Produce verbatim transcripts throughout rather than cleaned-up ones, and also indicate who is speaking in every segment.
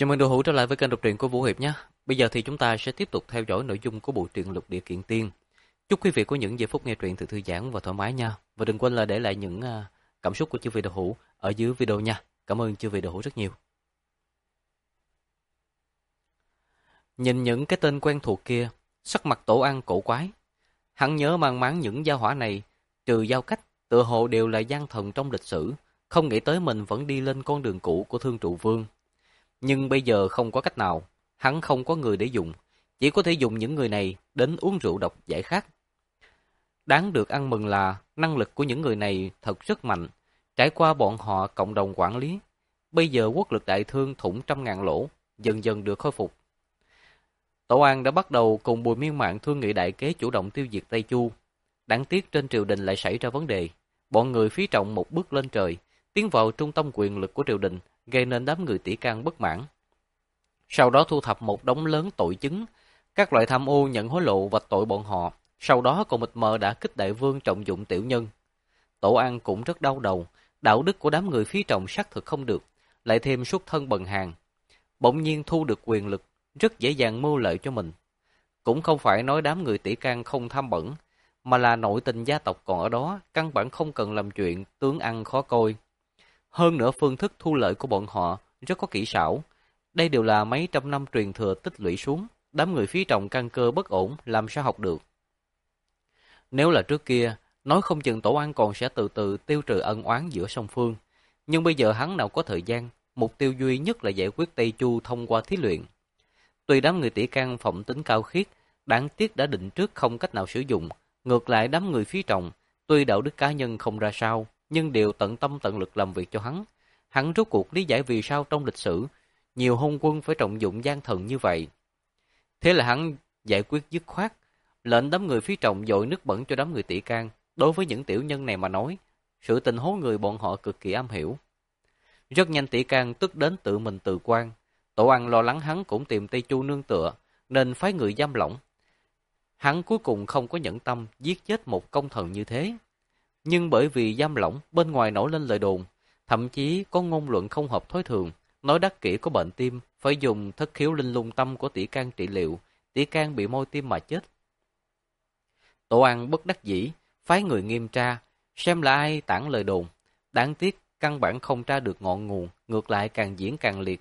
Speaker 1: Chào mừng đồ hữu trở lại với kênh đọc truyện của Vũ Hiệp nhé. Bây giờ thì chúng ta sẽ tiếp tục theo dõi nội dung của bộ truyện Lục Địa Kiện Tiên. Chúc quý vị có những giây phút nghe truyện thật thư giãn và thoải mái nha. Và đừng quên là để lại những uh, cảm xúc của chư vị đồ hữu ở dưới video nha. Cảm ơn chư vị đồ hữu rất nhiều. Nhìn những cái tên quen thuộc kia, sắc mặt Tổ Ăn cổ quái. Hắn nhớ mang máng những gia hỏa này, trừ Giao Cách, tựa hồ đều là gian thần trong lịch sử, không nghĩ tới mình vẫn đi lên con đường cũ của Thương Trụ Vương. Nhưng bây giờ không có cách nào, hắn không có người để dùng, chỉ có thể dùng những người này đến uống rượu độc giải khát. Đáng được ăn mừng là năng lực của những người này thật rất mạnh, trải qua bọn họ cộng đồng quản lý. Bây giờ quốc lực đại thương thủng trăm ngàn lỗ, dần dần được khôi phục. Tổ An đã bắt đầu cùng Bùi Miên Mạn thương nghị đại kế chủ động tiêu diệt Tây Chu. Đáng tiếc trên triều đình lại xảy ra vấn đề, bọn người phí trọng một bước lên trời, tiến vào trung tâm quyền lực của triều đình, gây nên đám người tỷ can bất mãn. Sau đó thu thập một đống lớn tội chứng, các loại tham ô nhận hối lộ vạch tội bọn họ, sau đó còn mịt mờ đã kích đại vương trọng dụng tiểu nhân. Tổ An cũng rất đau đầu, đạo đức của đám người phí trọng xác thực không được, lại thêm xuất thân bần hàn. Bỗng nhiên thu được quyền lực, rất dễ dàng mưu lợi cho mình. Cũng không phải nói đám người tỷ can không tham bẩn, mà là nội tình gia tộc còn ở đó, căn bản không cần làm chuyện tướng ăn khó coi. Hơn nữa phương thức thu lợi của bọn họ rất có kỹ xảo. Đây đều là mấy trăm năm truyền thừa tích lũy xuống, đám người phí trọng căn cơ bất ổn làm sao học được. Nếu là trước kia, nói không chừng Tổ An còn sẽ từ từ tiêu trừ ân oán giữa song phương. Nhưng bây giờ hắn nào có thời gian, mục tiêu duy nhất là giải quyết Tây Chu thông qua thí luyện. Tuy đám người tỷ can phẩm tính cao khiết, đáng tiếc đã định trước không cách nào sử dụng. Ngược lại đám người phí trọng, tuy đạo đức cá nhân không ra sao, nhưng đều tận tâm tận lực làm việc cho hắn. Hắn rốt cuộc lý giải vì sao trong lịch sử, nhiều hôn quân phải trọng dụng gian thần như vậy. Thế là hắn giải quyết dứt khoát, lệnh đám người phí trọng dội nước bẩn cho đám người tỷ can. Đối với những tiểu nhân này mà nói, sự tình hố người bọn họ cực kỳ am hiểu. Rất nhanh tỷ can tức đến tự mình từ quan. Tổ Ăn lo lắng hắn cũng tìm Tây Chu nương tựa, nên phái người giam lỏng. Hắn cuối cùng không có nhẫn tâm giết chết một công thần như thế. Nhưng bởi vì giam lỏng, bên ngoài nổi lên lời đồn, thậm chí có ngôn luận không hợp thói thường, nói đắc kỷ có bệnh tim, phải dùng thất khiếu linh lung tâm của tỷ can trị liệu, tỷ can bị môi tim mà chết. Tổ An bất đắc dĩ, phái người nghiêm tra, xem là ai tản lời đồn. Đáng tiếc, căn bản không tra được ngọn nguồn, ngược lại càng diễn càng liệt.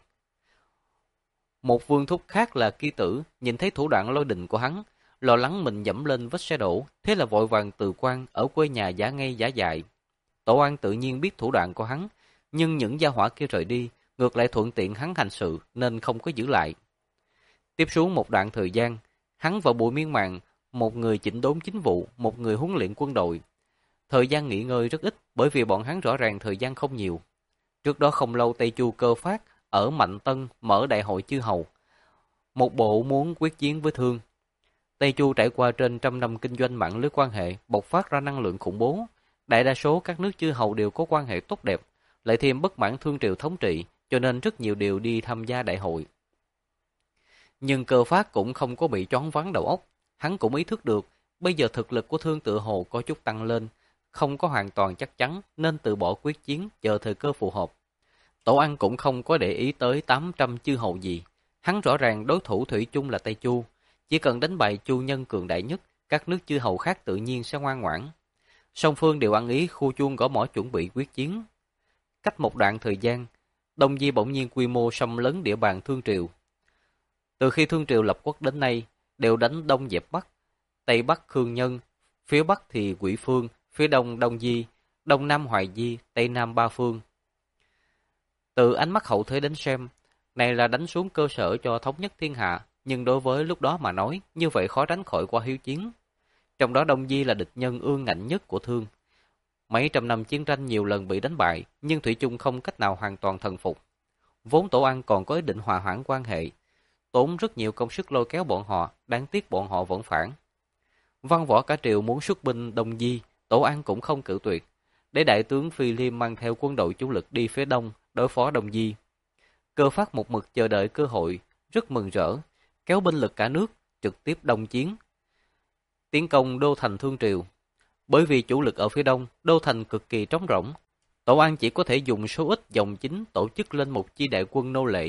Speaker 1: Một vương thúc khác là Kỳ Tử, nhìn thấy thủ đoạn lôi đình của hắn, lo lắng mình dẫm lên vết xe đổ, thế là vội vàng từ quan ở quê nhà giả ngây giả dại. Tổ An tự nhiên biết thủ đoạn của hắn, nhưng những gia hỏa kia rời đi, ngược lại thuận tiện hắn hành sự nên không có giữ lại. Tiếp xuống một đoạn thời gian, hắn và Bùi Miên Mạn, một người chỉnh đốn chính vụ, một người huấn luyện quân đội. Thời gian nghỉ ngơi rất ít, bởi vì bọn hắn rõ ràng thời gian không nhiều. Trước đó không lâu Tây Chu cơ phát ở Mạnh Tân mở đại hội chư hầu, một bộ muốn quyết chiến với Thương. Tây Chu trải qua trên trăm năm kinh doanh mạng lưới quan hệ, bộc phát ra năng lượng khủng bố. Đại đa số các nước chư hầu đều có quan hệ tốt đẹp, lại thêm bất mãn Thương triều thống trị, cho nên rất nhiều điều đi tham gia đại hội. Nhưng Cơ Phát cũng không có bị choáng váng đầu óc, hắn cũng ý thức được, bây giờ thực lực của Thương tự hồ có chút tăng lên, không có hoàn toàn chắc chắn nên từ bỏ quyết chiến, chờ thời cơ phù hợp. Tổ Ăn cũng không có để ý tới tám trăm chư hầu gì, hắn rõ ràng đối thủ thủy chung là Tây Chu, chỉ cần đánh bại Chu nhân cường đại nhất, các nước chư hầu khác tự nhiên sẽ ngoan ngoãn. Song phương đều ăn ý khu chuông gõ mõ chuẩn bị quyết chiến. Cách một đoạn thời gian, Đông Di bỗng nhiên quy mô xâm lấn địa bàn Thương triều. Từ khi Thương triều lập quốc đến nay, đều đánh Đông dẹp Bắc, Tây Bắc Khương Nhân, phía Bắc thì Quỷ Phương, phía Đông Đông Di, Đông Nam Hoài Di, Tây Nam Ba Phương. Từ ánh mắt hậu thế đến xem, này là đánh xuống cơ sở cho thống nhất thiên hạ, nhưng đối với lúc đó mà nói, như vậy khó tránh khỏi qua hiếu chiến. Trong đó Đông Di là địch nhân ương ngạnh nhất của Thương. Mấy trăm năm chiến tranh nhiều lần bị đánh bại, nhưng thủy chung không cách nào hoàn toàn thần phục. Vốn Tổ Ăn còn có ý định hòa hoãn quan hệ, tốn rất nhiều công sức lôi kéo bọn họ, đáng tiếc bọn họ vẫn phản. Văn võ cả triều muốn xuất binh Đông Di, Tổ Ăn cũng không cự tuyệt, để đại tướng Phi Liêm mang theo quân đội chủ lực đi phía đông đối phó Đông Di. Cơ Phát một mực chờ đợi cơ hội, rất mừng rỡ, kéo binh lực cả nước trực tiếp đông chiến, tiến công đô thành Thương triều. Bởi vì chủ lực ở phía đông, đô thành cực kỳ trống rỗng, Tổ An chỉ có thể dùng số ít dòng chính tổ chức lên một chi đại quân nô lệ,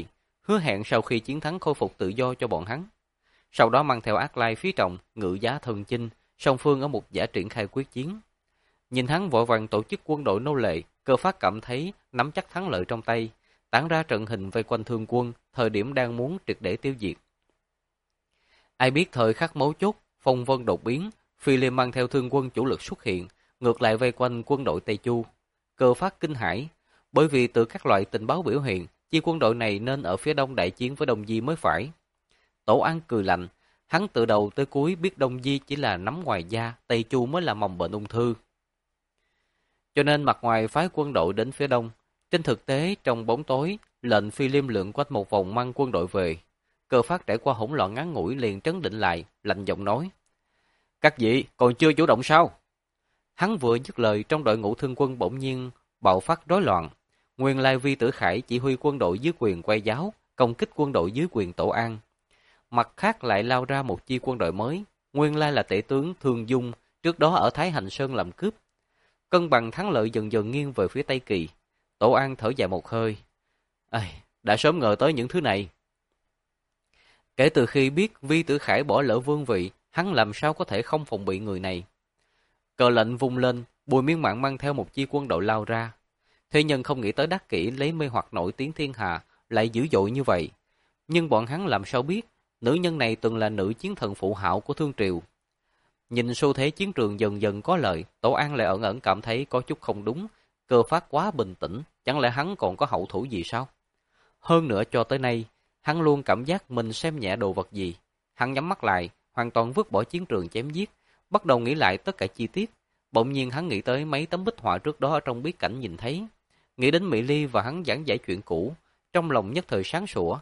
Speaker 1: hứa hẹn sau khi chiến thắng khôi phục tự do cho bọn hắn. Sau đó mang theo Ác Lai phía trọng, ngự giá thần chinh, song phương ở một giả triển khai quyết chiến. Nhìn hắn vội vàng tổ chức quân đội nô lệ, Cơ Phát cảm thấy nắm chắc thắng lợi trong tay, tản ra trận hình vây quanh Thương Quân, thời điểm đang muốn triệt để tiêu diệt. Ai biết thời khắc mấu chốt, phong vân đột biến, Phi Liêm mang theo Thương Quân chủ lực xuất hiện, ngược lại vây quanh quân đội Tây Chu. Cơ Phát kinh hãi, bởi vì từ các loại tình báo biểu hiện, chi quân đội này nên ở phía đông đại chiến với Đông Di mới phải. Tổ An cười lạnh, hắn từ đầu tới cuối biết Đông Di chỉ là nắm ngoài da, Tây Chu mới là mầm bệnh ung thư. Cho nên mặt ngoài phái quân đội đến phía đông, trên thực tế trong bóng tối, lệnh Phi Liêm lượn quanh một vòng mang quân đội về. Cơ Phát trải qua hỗn loạn ngắn ngủi liền trấn định lại, lạnh giọng nói: "Các vị còn chưa chủ động sao?" Hắn vừa dứt lời, trong đội ngũ Thương Quân bỗng nhiên bạo phát rối loạn. Nguyên lai Vi Tử Khải chỉ huy quân đội dưới quyền Quay Giáo, công kích quân đội dưới quyền Tổ An. Mặt khác lại lao ra một chi quân đội mới, nguyên lai là tể tướng Thương Dung, trước đó ở Thái Hành Sơn làm cướp. Cân bằng thắng lợi dần dần nghiêng về phía Tây Kỳ. Tổ An thở dài một hơi. Ai, đã sớm ngờ tới những thứ này. Kể từ khi biết Vi Tử Khải bỏ lỡ vương vị, hắn làm sao có thể không phòng bị người này. Cờ lệnh vung lên, Bùi Miên Mạn mang theo một chi quân đội lao ra. Thế nhân không nghĩ tới Đắc Kỷ lấy mê hoặc nổi tiếng thiên hạ lại dữ dội như vậy. Nhưng bọn hắn làm sao biết, nữ nhân này từng là nữ chiến thần phụ hạo của Thương Triều. Nhìn xu thế chiến trường dần dần có lợi, Tổ An lại ẩn ẩn cảm thấy có chút không đúng. Cơ Phát quá bình tĩnh, chẳng lẽ hắn còn có hậu thủ gì sao? Hơn nữa cho tới nay, hắn luôn cảm giác mình xem nhẹ đồ vật gì. Hắn nhắm mắt lại, hoàn toàn vứt bỏ chiến trường chém giết, bắt đầu nghĩ lại tất cả chi tiết. Bỗng nhiên hắn nghĩ tới mấy tấm bích họa trước đó ở trong bí cảnh nhìn thấy, nghĩ đến Mỹ Ly và hắn giảng giải chuyện cũ, trong lòng nhất thời sáng sủa.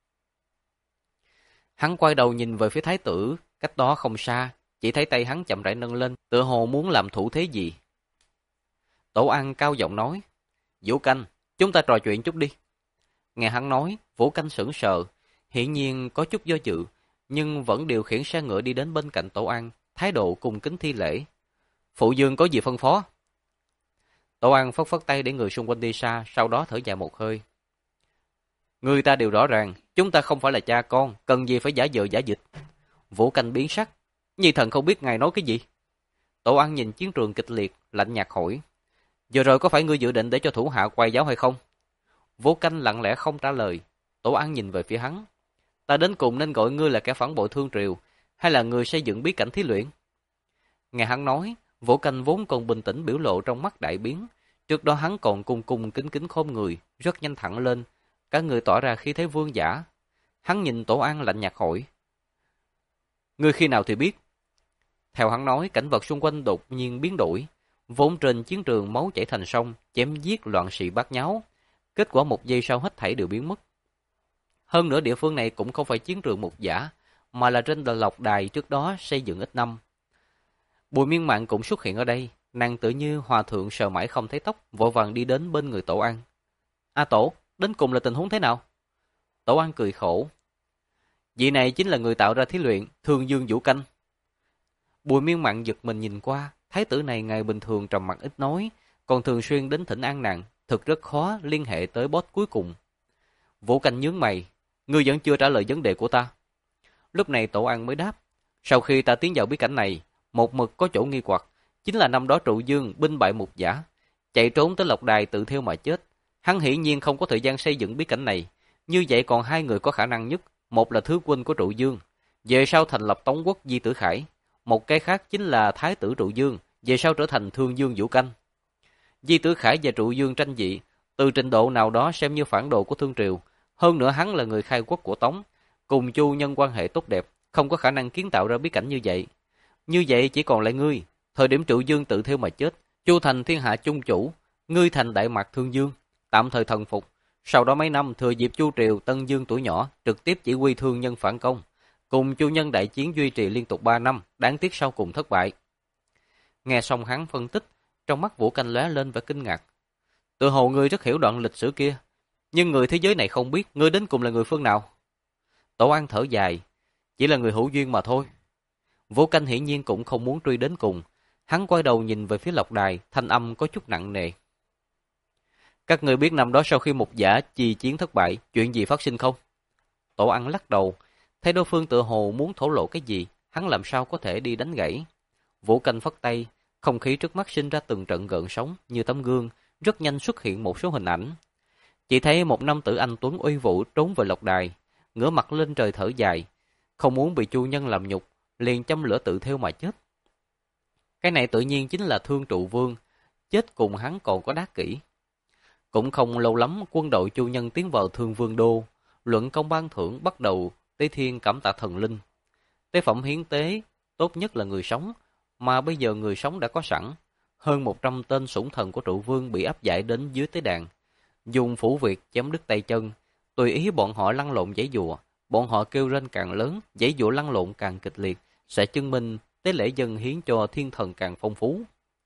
Speaker 1: Hắn quay đầu nhìn về phía thái tử, cách đó không xa, chỉ thấy tay hắn chậm rãi nâng lên, tựa hồ muốn làm thủ thế gì. Tổ An cao giọng nói: "Vũ Canh, chúng ta trò chuyện chút đi." Nghe hắn nói, Vũ Canh sững sờ, hiển nhiên có chút do dự, nhưng vẫn điều khiển xe ngựa đi đến bên cạnh Tổ An, thái độ cung kính thi lễ. "Phụ vương có gì phân phó?" Tổ An phất phất tay để người xung quanh đi xa, sau đó thở dài một hơi. "Người ta đều rõ ràng, chúng ta không phải là cha con, cần gì phải giả vờ giả dịch." Vũ Canh biến sắc, "Nhi thần không biết ngài nói cái gì." Tổ An nhìn chiến trường kịch liệt, lạnh nhạt hỏi: "Giờ rồi có phải ngươi dự định để cho thủ hạ Quay Giáo hay không?" Vũ Canh lặng lẽ không trả lời. Tổ An nhìn về phía hắn: "Ta đến cùng nên gọi ngươi là kẻ phản bội Thương Triều, hay là người xây dựng bí cảnh thí luyện?" Nghe hắn nói, Vũ Canh vốn còn bình tĩnh biểu lộ trong mắt đại biến. Trước đó hắn còn cung cung kính kính khom người, rất nhanh thẳng lên, cả người tỏ ra khí thế vương giả. Hắn nhìn Tổ An lạnh nhạt hỏi: "Ngươi khi nào thì biết?" Theo hắn nói, cảnh vật xung quanh đột nhiên biến đổi. Vốn trên chiến trường máu chảy thành sông, chém giết loạn sĩ bát nháo. Kết quả một giây sau hết thảy đều biến mất. Hơn nữa địa phương này cũng không phải chiến trường mục giả, mà là trên lộc đài trước đó xây dựng ít năm. Bùi Miên Mạn cũng xuất hiện ở đây, nàng tự như hòa thượng sờ mãi không thấy tóc, vội vàng đi đến bên người Tổ An. "A Tổ, đến cùng là tình huống thế nào?" Tổ An cười khổ: "Vị này chính là người tạo ra thí luyện, Thương Dương Vũ Canh." Bùi Miên Mạn giật mình nhìn qua, thái tử này ngày bình thường trầm mặc ít nói, còn thường xuyên đến thỉnh an nàng, thực rất khó liên hệ tới boss cuối cùng. Vũ Canh nhướng mày: "Ngươi vẫn chưa trả lời vấn đề của ta." Lúc này Tổ An mới đáp: "Sau khi ta tiến vào bí cảnh này, một mực có chỗ nghi hoặc, chính là năm đó Trụ Dương binh bại mục giả, chạy trốn tới Lộc Đài tự thiêu mà chết. Hắn hiển nhiên không có thời gian xây dựng bí cảnh này, như vậy còn hai người có khả năng nhất, một là thứ huynh của Trụ Dương, về sau thành lập Tống quốc Di Tử Khải, một cái khác chính là thái tử Trụ Dương, về sau trở thành Thương Dương Vũ Canh. Di Tử Khải và Trụ Dương tranh dị, từ trình độ nào đó xem như phản đồ của Thương Triều, hơn nữa hắn là người khai quốc của Tống, cùng Chu nhân quan hệ tốt đẹp, không có khả năng kiến tạo ra bí cảnh như vậy. Như vậy chỉ còn lại ngươi, thời điểm Trụ Dương tự thiêu mà chết, Chu thành thiên hạ chung chủ, ngươi thành đại mạc Thương Dương, tạm thời thần phục. Sau đó mấy năm thừa dịp Chu Triều Tân Dương tuổi nhỏ, trực tiếp chỉ huy thương nhân phản công, cùng Chu nhân đại chiến duy trì liên tục ba năm, đáng tiếc sau cùng thất bại." Nghe xong hắn phân tích, trong mắt Vũ Canh lóe lên vẻ kinh ngạc. "Tự hồ ngươi rất hiểu đoạn lịch sử kia, nhưng người thế giới này không biết ngươi đến cùng là người phương nào." Tổ An thở dài: "Chỉ là người hữu duyên mà thôi." Vũ Canh hiển nhiên cũng không muốn truy đến cùng, hắn quay đầu nhìn về phía Lộc Đài, thanh âm có chút nặng nề: "Các ngươi biết năm đó sau khi mục giả chi chiến thất bại, chuyện gì phát sinh không?" Tổ ăn lắc đầu, thấy đối phương tựa hồ muốn thổ lộ cái gì, hắn làm sao có thể đi đánh gãy. Vũ Canh phất tay, không khí trước mắt sinh ra từng trận gợn sóng như tấm gương, rất nhanh xuất hiện một số hình ảnh. Chỉ thấy một nam tử anh tuấn uy vũ trốn về lộc đài, ngửa mặt lên trời thở dài, không muốn bị chu nhân làm nhục, liền châm lửa tự thiêu mà chết. Cái này tự nhiên chính là Thương Trụ Vương, chết cùng hắn còn có đắc kỷ. Cũng không lâu lắm, quân đội chu nhân tiến vào Thương Vương đô, luận công ban thưởng bắt đầu tế thiên cảm tạ thần linh. Tế phẩm hiến tế tốt nhất là người sống, mà bây giờ người sống đã có sẵn. Hơn một trăm tên sủng thần của Trụ Vương bị áp giải đến dưới tế đàn, dùng phủ việt chém đứt tay chân, tùy ý bọn họ lăn lộn giãy giụa. Bọn họ kêu rên càng lớn, giãy giụa lăn lộn càng kịch liệt, sẽ chứng minh tế lễ dân hiến cho thiên thần càng phong phú.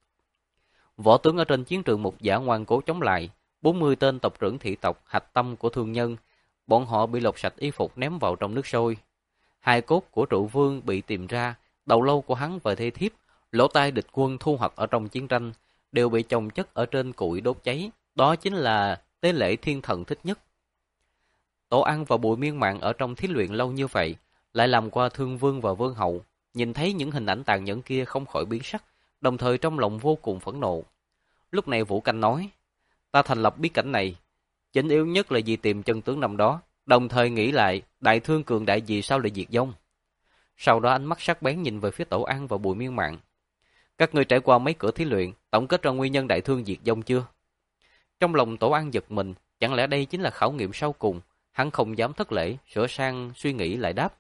Speaker 1: Võ tướng ở trên chiến trường Mục Giả ngoan cố chống lại, bốn mươi tên tộc trưởng thị tộc hạch tâm của thương nhân, bọn họ bị lột sạch y phục ném vào trong nước sôi. Hai cốt của Trụ Vương bị tìm ra, đầu lâu của hắn và thê thiếp, lỗ tai địch quân thu hoạch ở trong chiến tranh, đều bị chồng chất ở trên củi đốt cháy. Đó chính là tế lễ thiên thần thích nhất. Tổ Ăn và Bùi Miên Mạng ở trong thí luyện lâu như vậy, lại làm qua Thương Vương và Vương Hậu, nhìn thấy những hình ảnh tàn nhẫn kia không khỏi biến sắc, đồng thời trong lòng vô cùng phẫn nộ. Lúc này Vũ Canh nói, ta thành lập bí cảnh này, chính yếu nhất là vì tìm chân tướng năm đó, đồng thời nghĩ lại, đại thương cường đại gì sao lại diệt vong. Sau đó ánh mắt sắc bén nhìn về phía Tổ Ăn và Bùi Miên Mạng. Các ngươi trải qua mấy cửa thí luyện, tổng kết ra nguyên nhân đại thương diệt vong chưa? Trong lòng Tổ Ăn giật mình, chẳng lẽ đây chính là khảo nghiệm sau cùng? Hắn không dám thất lễ, sửa sang suy nghĩ lại đáp.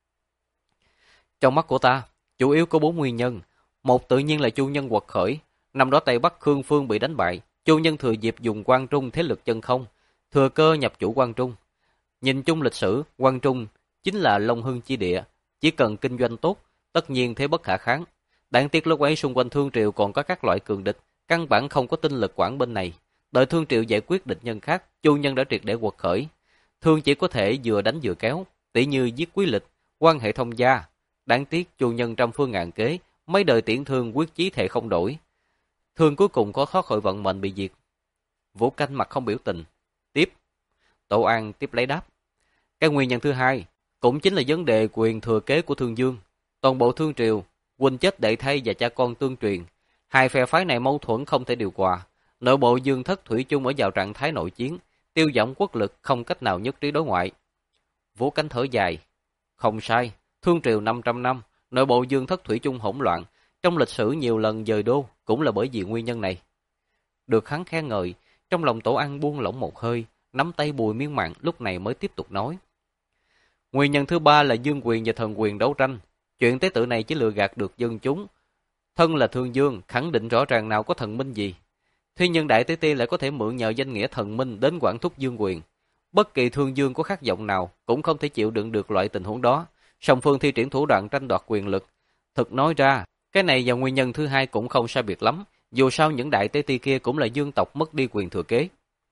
Speaker 1: Trong mắt của ta, chủ yếu có bốn nguyên nhân. Một tự nhiên là Chu Nhân quật khởi. Năm đó Tây Bắc Khương Phương bị đánh bại, Chu Nhân thừa dịp dùng Quan Trung thế lực chân không, thừa cơ nhập chủ Quan Trung. Nhìn chung lịch sử, Quan Trung chính là Long Hưng chi địa, chỉ cần kinh doanh tốt, tất nhiên thế bất khả kháng. Đáng tiếc lúc ấy xung quanh Thương Triều còn có các loại cường địch, căn bản không có tinh lực quản bên này. Đợi Thương Triều giải quyết địch nhân khác, Chu Nhân đã triệt để quật khởi. Thương chỉ có thể vừa đánh vừa kéo, tỉ như giết Quý Lịch, quan hệ thông gia. Đáng tiếc Chu Nhân trăm phương ngàn kế, mấy đời tiễn Thương quyết chí thệ không đổi. Thương cuối cùng có thoát khỏi vận mệnh bị diệt. Vũ Canh mặt không biểu tình. Tiếp. Tổ An tiếp lấy đáp. Cái nguyên nhân thứ hai, cũng chính là vấn đề quyền thừa kế của Thương Dương. Toàn bộ Thương Triều, huynh chết đệ thay và cha con tương truyền. Hai phe phái này mâu thuẫn không thể điều hòa. Nội bộ Dương Thất thủy chung ở vào trạng thái nội chiến, tiêu giảm quốc lực, không cách nào nhất trí đối ngoại. Vũ Canh thở dài. Không sai, Thương Triều năm trăm năm, nội bộ Dương Thất thủy chung hỗn loạn, trong lịch sử nhiều lần dời đô cũng là bởi vì nguyên nhân này. Được hắn khen ngợi, trong lòng Tổ Ăn buông lỏng một hơi, nắm tay Bùi Miên Mạng lúc này mới tiếp tục nói. Nguyên nhân thứ ba là dương quyền và thần quyền đấu tranh. Chuyện tế tự này chỉ lừa gạt được dân chúng. Thân là Thương Dương, khẳng định rõ ràng nào có thần minh gì. Thế nhưng Đại Tế Ti lại có thể mượn nhờ danh nghĩa thần minh đến quản thúc dương quyền. Bất kỳ Thương Dương có khát vọng nào cũng không thể chịu đựng được loại tình huống đó. Song phương thi triển thủ đoạn tranh đoạt quyền lực. Thực nói ra, cái này và nguyên nhân thứ hai cũng không sai biệt lắm. Dù sao những Đại Tế Ti kia cũng là dương tộc mất đi quyền thừa kế.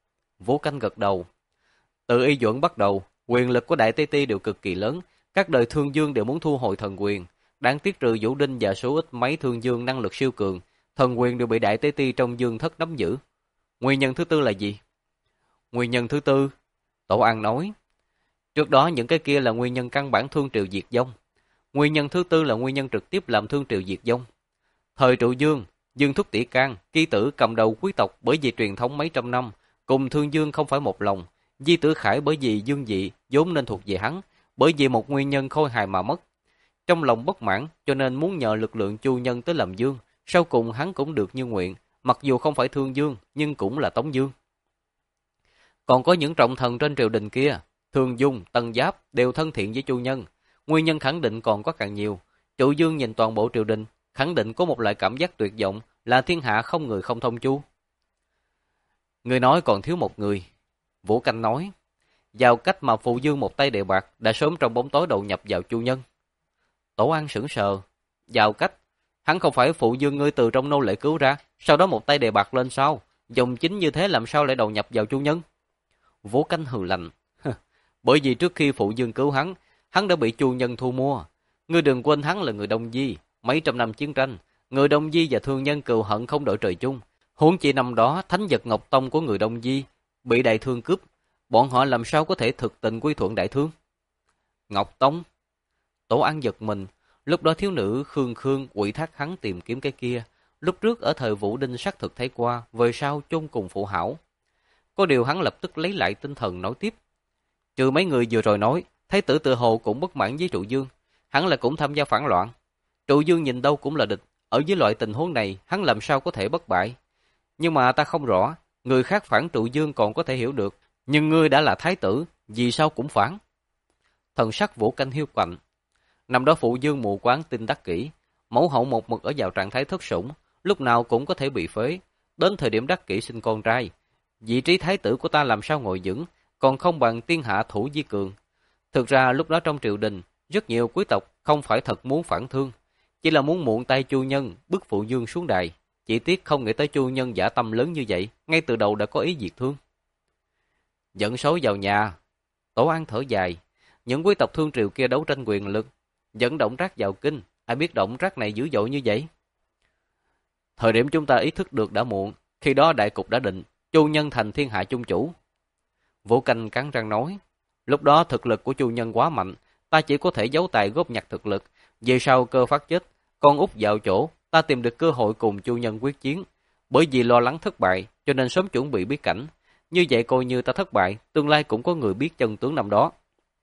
Speaker 1: Vũ Canh gật đầu. Từ Y Duẩn bắt đầu, quyền lực của Đại Tế Ti đều cực kỳ lớn. Các đời Thương Dương đều muốn thu hồi thần quyền. Đáng tiếc trừ Vũ Đinh và số ít mấy Thương Dương năng lực siêu cường, thần quyền đều bị Đại Tế Ti trong Dương Thất nắm giữ. Nguyên nhân thứ tư là gì? Nguyên nhân thứ tư, Tổ An nói. Trước đó những cái kia là nguyên nhân căn bản Thương Triều diệt vong. Nguyên nhân thứ tư là nguyên nhân trực tiếp làm Thương Triều diệt vong. Thời Trụ Dương, Dương Thúc Tỷ Can, Kỳ Tử cầm đầu quý tộc bởi vì truyền thống mấy trăm năm, cùng Thương Dương không phải một lòng. Di Tử Khải bởi vì dương dị vốn nên thuộc về hắn, bởi vì một nguyên nhân khôi hài mà mất. Trong lòng bất mãn, cho nên muốn nhờ lực lượng Chu Nhân tới làm dương. Sau cùng hắn cũng được như nguyện, mặc dù không phải Thương Dương, nhưng cũng là Tống Dương. Còn có những trọng thần trên triều đình kia, Thương Dung, Tân Giáp đều thân thiện với Chu Nhân. Nguyên nhân khẳng định còn có càng nhiều. Trụ Dương nhìn toàn bộ triều đình, khẳng định có một loại cảm giác tuyệt vọng là thiên hạ không người không thông Chu. Người nói còn thiếu một người. Vũ Canh nói, vào cách mà Phụ Dương một tay đề bạc đã sớm trong bóng tối đầu nhập vào Chu Nhân. Tổ An sững sờ. Vào cách, hắn không phải Phụ Dương ngươi từ trong nô lệ cứu ra, sau đó một tay đề bạc lên sao? Dòng chính như thế làm sao lại đầu nhập vào Chu Nhân? Vũ Canh hừ lạnh. Bởi vì trước khi Phụ Dương cứu hắn, hắn đã bị Chu Nhân thu mua. Ngươi đừng quên hắn là người Đông Di, mấy trăm năm chiến tranh, người Đông Di và thương nhân cừu hận không đội trời chung. Huống chi năm đó thánh vật Ngọc Tông của người Đông Di bị Đại Thương cướp, bọn họ làm sao có thể thực tình quy thuận Đại Thương? Ngọc Tông. Tổ An giật mình, lúc đó thiếu nữ Khương Khương ủy thác hắn tìm kiếm cái kia, lúc trước ở thời Vũ Đinh xác thực thấy qua, về sau chung cùng phụ hảo. Có điều hắn lập tức lấy lại tinh thần nói tiếp. Trừ mấy người vừa rồi nói, thái tử tự hồ cũng bất mãn với Trụ Dương, hắn là cũng tham gia phản loạn. Trụ Dương nhìn đâu cũng là địch, ở dưới loại tình huống này, hắn làm sao có thể bất bại. Nhưng mà ta không rõ, người khác phản Trụ Dương còn có thể hiểu được, nhưng ngươi đã là thái tử, vì sao cũng phản? Thần sắc Vũ Canh hiu quạnh. Năm đó phụ Dương mù quáng tin đắc kỹ, mẫu hậu một mực ở vào trạng thái thất sủng, lúc nào cũng có thể bị phế. Đến thời điểm đắc kỹ sinh con trai, vị trí thái tử của ta làm sao ngồi vững, còn không bằng tiên hạ thủ vi cường. Thực ra lúc đó trong triều đình, rất nhiều quý tộc không phải thật muốn phản thương, chỉ là muốn muộn tay Chu Nhân bức phụ Dương xuống đài. Chỉ tiếc không nghĩ tới Chu Nhân dã tâm lớn như vậy, ngay từ đầu đã có ý diệt thương. Dẫn số vào nhà. Tổ An thở dài. Những quý tộc thương triều kia đấu tranh quyền lực, dẫn Động Trác vào kinh. Ai biết Động Trác này dữ dội như vậy? Thời điểm chúng ta ý thức được đã muộn, khi đó đại cục đã định, Chu Nhân thành thiên hạ chung chủ. Vũ Canh cắn răng nói. Lúc đó thực lực của Chu Nhân quá mạnh, ta chỉ có thể giấu tài góp nhặt thực lực. Về sau cơ phát chết, con út vào chỗ, ta tìm được cơ hội cùng Chu Nhân quyết chiến. Bởi vì lo lắng thất bại, cho nên sớm chuẩn bị bí cảnh. Như vậy coi như ta thất bại, tương lai cũng có người biết chân tướng năm đó.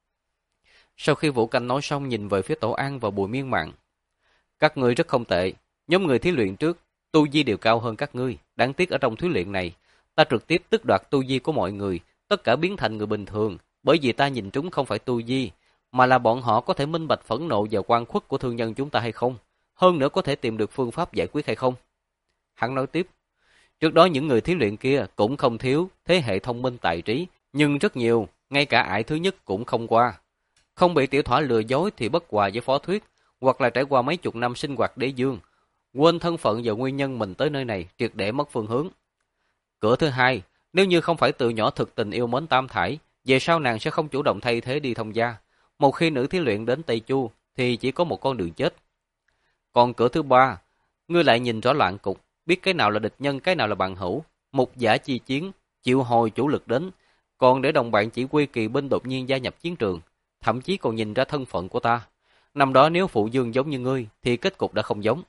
Speaker 1: Sau khi Vũ Canh nói xong, nhìn về phía Tổ An và Bùi Miên Mạn. Các ngươi rất không tệ, nhóm người thí luyện trước, tu vi đều cao hơn các ngươi. Đáng tiếc ở trong thí luyện này, ta trực tiếp tước đoạt tu vi của mọi người, tất cả biến thành người bình thường. Bởi vì ta nhìn chúng không phải tu vi, mà là bọn họ có thể minh bạch phẫn nộ và oan khuất của thương nhân chúng ta hay không. Hơn nữa có thể tìm được phương pháp giải quyết hay không. Hắn nói tiếp. Trước đó những người thí luyện kia cũng không thiếu thế hệ thông minh tài trí, nhưng rất nhiều, ngay cả ải thứ nhất cũng không qua. Không bị tiểu thỏa lừa dối thì bất hòa với Phó Thuyết, hoặc là trải qua mấy chục năm sinh hoạt đế dương, quên thân phận và nguyên nhân mình tới nơi này, triệt để mất phương hướng. Cửa thứ hai, nếu như không phải từ nhỏ thực tình yêu mến Tam Thải, về sau nàng sẽ không chủ động thay thế đi thông gia. Một khi nữ thí luyện đến Tây Chu thì chỉ có một con đường chết. Còn cửa thứ ba, ngươi lại nhìn rõ loạn cục, biết cái nào là địch nhân, cái nào là bạn hữu, mục giả chi chiến, chịu hồi chủ lực đến, còn để đồng bạn chỉ huy kỳ binh đột nhiên gia nhập chiến trường, thậm chí còn nhìn ra thân phận của ta. Năm đó nếu phụ Dương giống như ngươi thì kết cục đã không giống.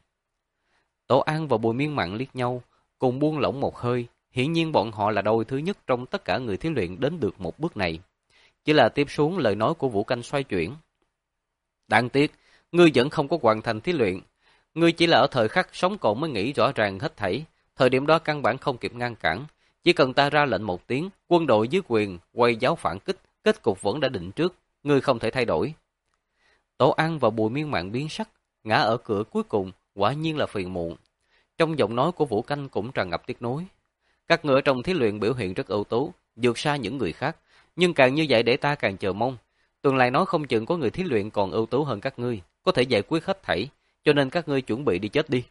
Speaker 1: Tổ An và Bùi Miên Mạn liếc nhau, cùng buông lỏng một hơi. Hiển nhiên bọn họ là đôi thứ nhất trong tất cả người thí luyện đến được một bước này. Chỉ là tiếp xuống lời nói của Vũ Canh xoay chuyển. Đáng tiếc, ngươi vẫn không có hoàn thành thí luyện. Ngươi chỉ là ở thời khắc sống còn mới nghĩ rõ ràng hết thảy. Thời điểm đó căn bản không kịp ngăn cản. Chỉ cần ta ra lệnh một tiếng, quân đội dưới quyền quay giáo phản kích, kết cục vẫn đã định trước. Ngươi không thể thay đổi. Tổ An và Bùi Miên Mạn biến sắc, ngã ở cửa cuối cùng, quả nhiên là phiền muộn. Trong giọng nói của Vũ Canh cũng tràn ngập tiếc nuối. Các ngươi trong thí luyện biểu hiện rất ưu tú, vượt xa những người khác, nhưng càng như vậy để ta càng chờ mong. Tương lai nói không chừng có người thí luyện còn ưu tú hơn các ngươi, có thể giải quyết hết thảy, cho nên các ngươi chuẩn bị đi chết đi.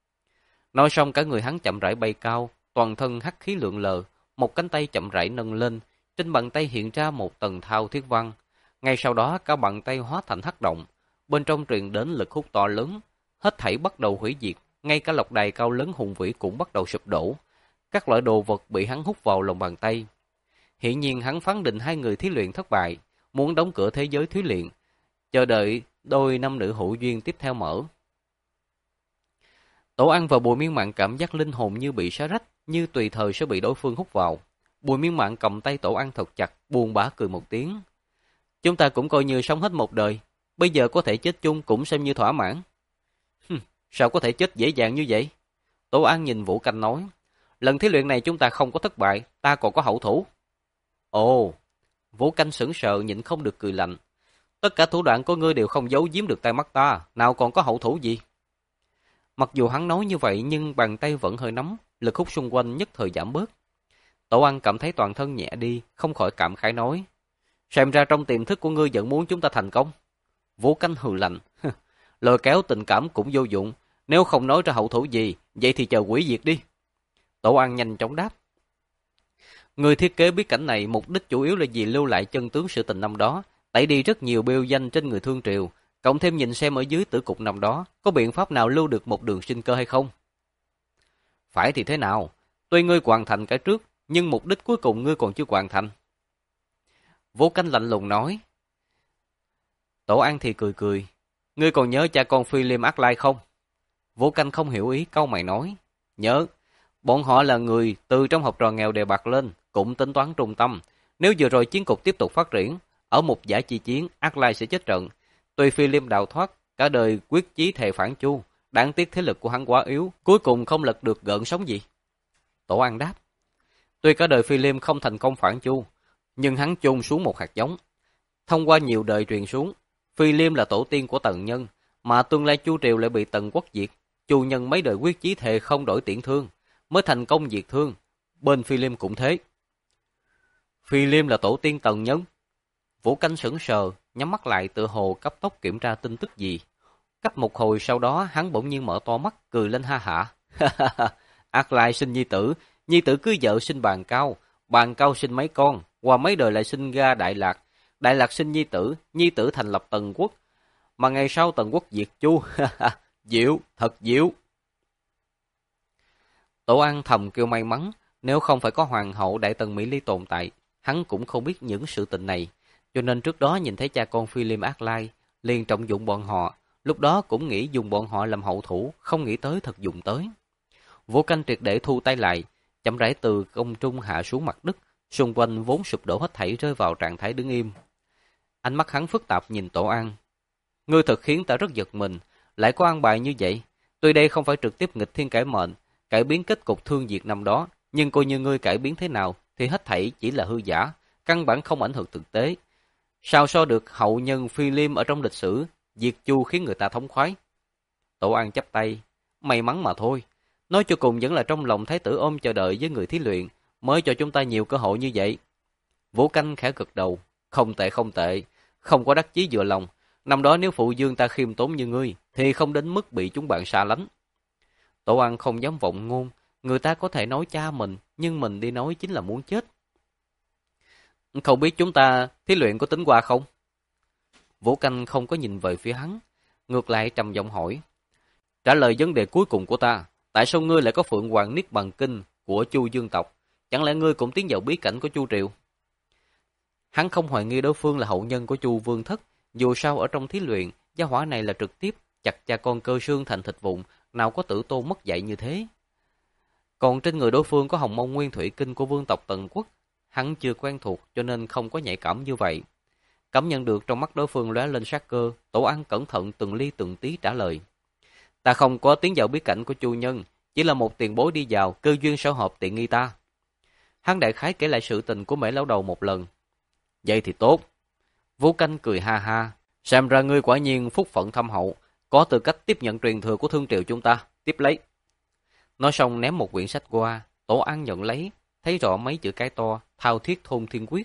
Speaker 1: Nói xong cả người hắn chậm rãi bay cao, toàn thân hắc khí lượn lờ, một cánh tay chậm rãi nâng lên, trên bàn tay hiện ra một tầng thao thiết văn. Ngay sau đó cả bàn tay hóa thành hắc động, bên trong truyền đến lực hút to lớn, hết thảy bắt đầu hủy diệt, ngay cả lọc đài cao lớn hùng vĩ cũng bắt đầu sụp đổ. Các loại đồ vật bị hắn hút vào lòng bàn tay. Hiển nhiên hắn phán định hai người thí luyện thất bại, muốn đóng cửa thế giới thí luyện, chờ đợi đôi nam nữ hữu duyên tiếp theo mở. Tổ An và Bùi Miên Mạn cảm giác linh hồn như bị xé rách, như tùy thời sẽ bị đối phương hút vào. Bùi Miên Mạn cầm tay Tổ An thật chặt, buồn bã cười một tiếng. Chúng ta cũng coi như sống hết một đời, bây giờ có thể chết chung cũng xem như thỏa mãn. Hừm, sao có thể chết dễ dàng như vậy? Tổ An nhìn Vũ Canh nói. Lần thí luyện này chúng ta không có thất bại, ta còn có hậu thủ. Ồ, Vũ Canh sững sờ nhịn không được cười lạnh. Tất cả thủ đoạn của ngươi đều không giấu giếm được tai mắt ta, nào còn có hậu thủ gì? Mặc dù hắn nói như vậy nhưng bàn tay vẫn hơi nóng, lực hút xung quanh nhất thời giảm bớt. Tổ An cảm thấy toàn thân nhẹ đi, không khỏi cảm khái nói. Xem ra trong tiềm thức của ngươi vẫn muốn chúng ta thành công. Vũ Canh hừ lạnh. Lôi kéo tình cảm cũng vô dụng, nếu không nói ra hậu thủ gì, vậy thì chờ quỷ diệt đi. Tổ An nhanh chóng đáp. Người thiết kế bí cảnh này mục đích chủ yếu là vì lưu lại chân tướng sự tình năm đó, tẩy đi rất nhiều bêu danh trên người thương triều, cộng thêm nhìn xem ở dưới tử cục năm đó, có biện pháp nào lưu được một đường sinh cơ hay không? Phải thì thế nào? Tuy ngươi hoàn thành cái trước, nhưng mục đích cuối cùng ngươi còn chưa hoàn thành. Vũ Canh lạnh lùng nói. Tổ An thì cười cười. Ngươi còn nhớ cha con Phi Liêm Ác Lai không? Vũ Canh không hiểu ý, cau mày nói. Nhớ, bọn họ là người từ trong học trò nghèo đề bạc lên, cũng tính toán trung tâm. Nếu vừa rồi chiến cục tiếp tục phát triển, ở một giải chi chiến, Ác Lai sẽ chết trận. Tuy Phi Liêm đào thoát, cả đời quyết chí thề phản Chu, đáng tiếc thế lực của hắn quá yếu, cuối cùng không lật được gợn sóng gì. Tổ An đáp. Tuy cả đời Phi Liêm không thành công phản Chu, nhưng hắn chôn xuống một hạt giống. Thông qua nhiều đời truyền xuống, Phi Liêm là tổ tiên của Tần Nhân, mà tương lai Chu triều lại bị Tần quốc diệt. Chu Nhân mấy đời quyết chí thề không đổi tiễn Thương, mới thành công diệt Thương. Bên Phi Liêm cũng thế. Phi Liêm là tổ tiên Tần Nhân. Vũ Canh sững sờ, nhắm mắt lại tựa hồ cấp tốc kiểm tra tin tức gì. Cách một hồi sau đó hắn bỗng nhiên mở to mắt, cười lên ha hả. Ác Lai sinh nhi tử, nhi tử cưới vợ sinh Bàn Cao, Bàn Cao sinh mấy con, qua mấy đời lại sinh ra Đại Lạc, Đại Lạc sinh nhi tử, nhi tử thành lập Tần quốc, mà ngày sau Tần quốc diệt Chu. Diệu, thật diệu. Tổ An thầm kêu may mắn, nếu không phải có hoàng hậu Đại Tần Mỹ Ly tồn tại, hắn cũng không biết những sự tình này, cho nên trước đó nhìn thấy cha con Phi Liêm Ác Lai, liền trọng dụng bọn họ, lúc đó cũng nghĩ dùng bọn họ làm hậu thủ, không nghĩ tới thật dùng tới. Vũ Canh triệt để thu tay lại, chậm rãi từ không trung hạ xuống mặt đất, xung quanh vốn sụp đổ hết thảy rơi vào trạng thái đứng im. Ánh mắt hắn phức tạp nhìn Tổ An. Ngươi thật khiến ta rất giật mình, lại có an bài như vậy. Tuy đây không phải trực tiếp nghịch thiên cải mệnh, cải biến kết cục thương diệt năm đó, nhưng coi như ngươi cải biến thế nào, thì hết thảy chỉ là hư giả, căn bản không ảnh hưởng thực tế. Sao so được hậu nhân Phi Liêm ở trong lịch sử, diệt Chu khiến người ta thống khoái? Tổ An chắp tay, may mắn mà thôi. Nói cho cùng vẫn là trong lòng thái tử ôm chờ đợi với người thí luyện, mới cho chúng ta nhiều cơ hội như vậy. Vũ Canh khẽ gật đầu, không tệ không tệ, không có đắc chí vừa lòng. Năm đó nếu phụ dương ta khiêm tốn như ngươi, thì không đến mức bị chúng bạn xa lánh. Tổ An không dám vọng ngôn, người ta có thể nói cha mình, nhưng mình đi nói chính là muốn chết. Không biết chúng ta thí luyện có tính qua không? Vũ Canh không có nhìn về phía hắn, ngược lại trầm giọng hỏi. Trả lời vấn đề cuối cùng của ta, tại sao ngươi lại có Phượng Hoàng Niết Bàn Kinh của Chu Dương tộc? Chẳng lẽ ngươi cũng tiến vào bí cảnh của Chu triều? Hắn không hoài nghi đối phương là hậu nhân của Chu Vương Thất, dù sao ở trong thí luyện, gia hỏa này là trực tiếp chặt cha con cơ xương thành thịt vụn, nào có tử tôn mất dạy như thế. Còn trên người đối phương có Hồng Mông Nguyên Thủy Kinh của vương tộc Tần Quốc, hắn chưa quen thuộc cho nên không có nhạy cảm như vậy. Cảm nhận được trong mắt đối phương lóe lên sát cơ, Tổ An cẩn thận từng ly từng tí trả lời. Ta không có tiến vào bí cảnh của Chu nhân, chỉ là một tiền bối đi vào, cơ duyên sở hợp tiện nghi ta. Hắn đại khái kể lại sự tình của Mễ lão đầu một lần. Vậy thì tốt. Vũ Canh cười ha ha, xem ra ngươi quả nhiên phúc phận thâm hậu, có tư cách tiếp nhận truyền thừa của thương triều chúng ta, tiếp lấy. Nói xong ném một quyển sách qua, Tổ An nhận lấy, thấy rõ mấy chữ cái to, Thao Thiết Thôn Thiên Quyết.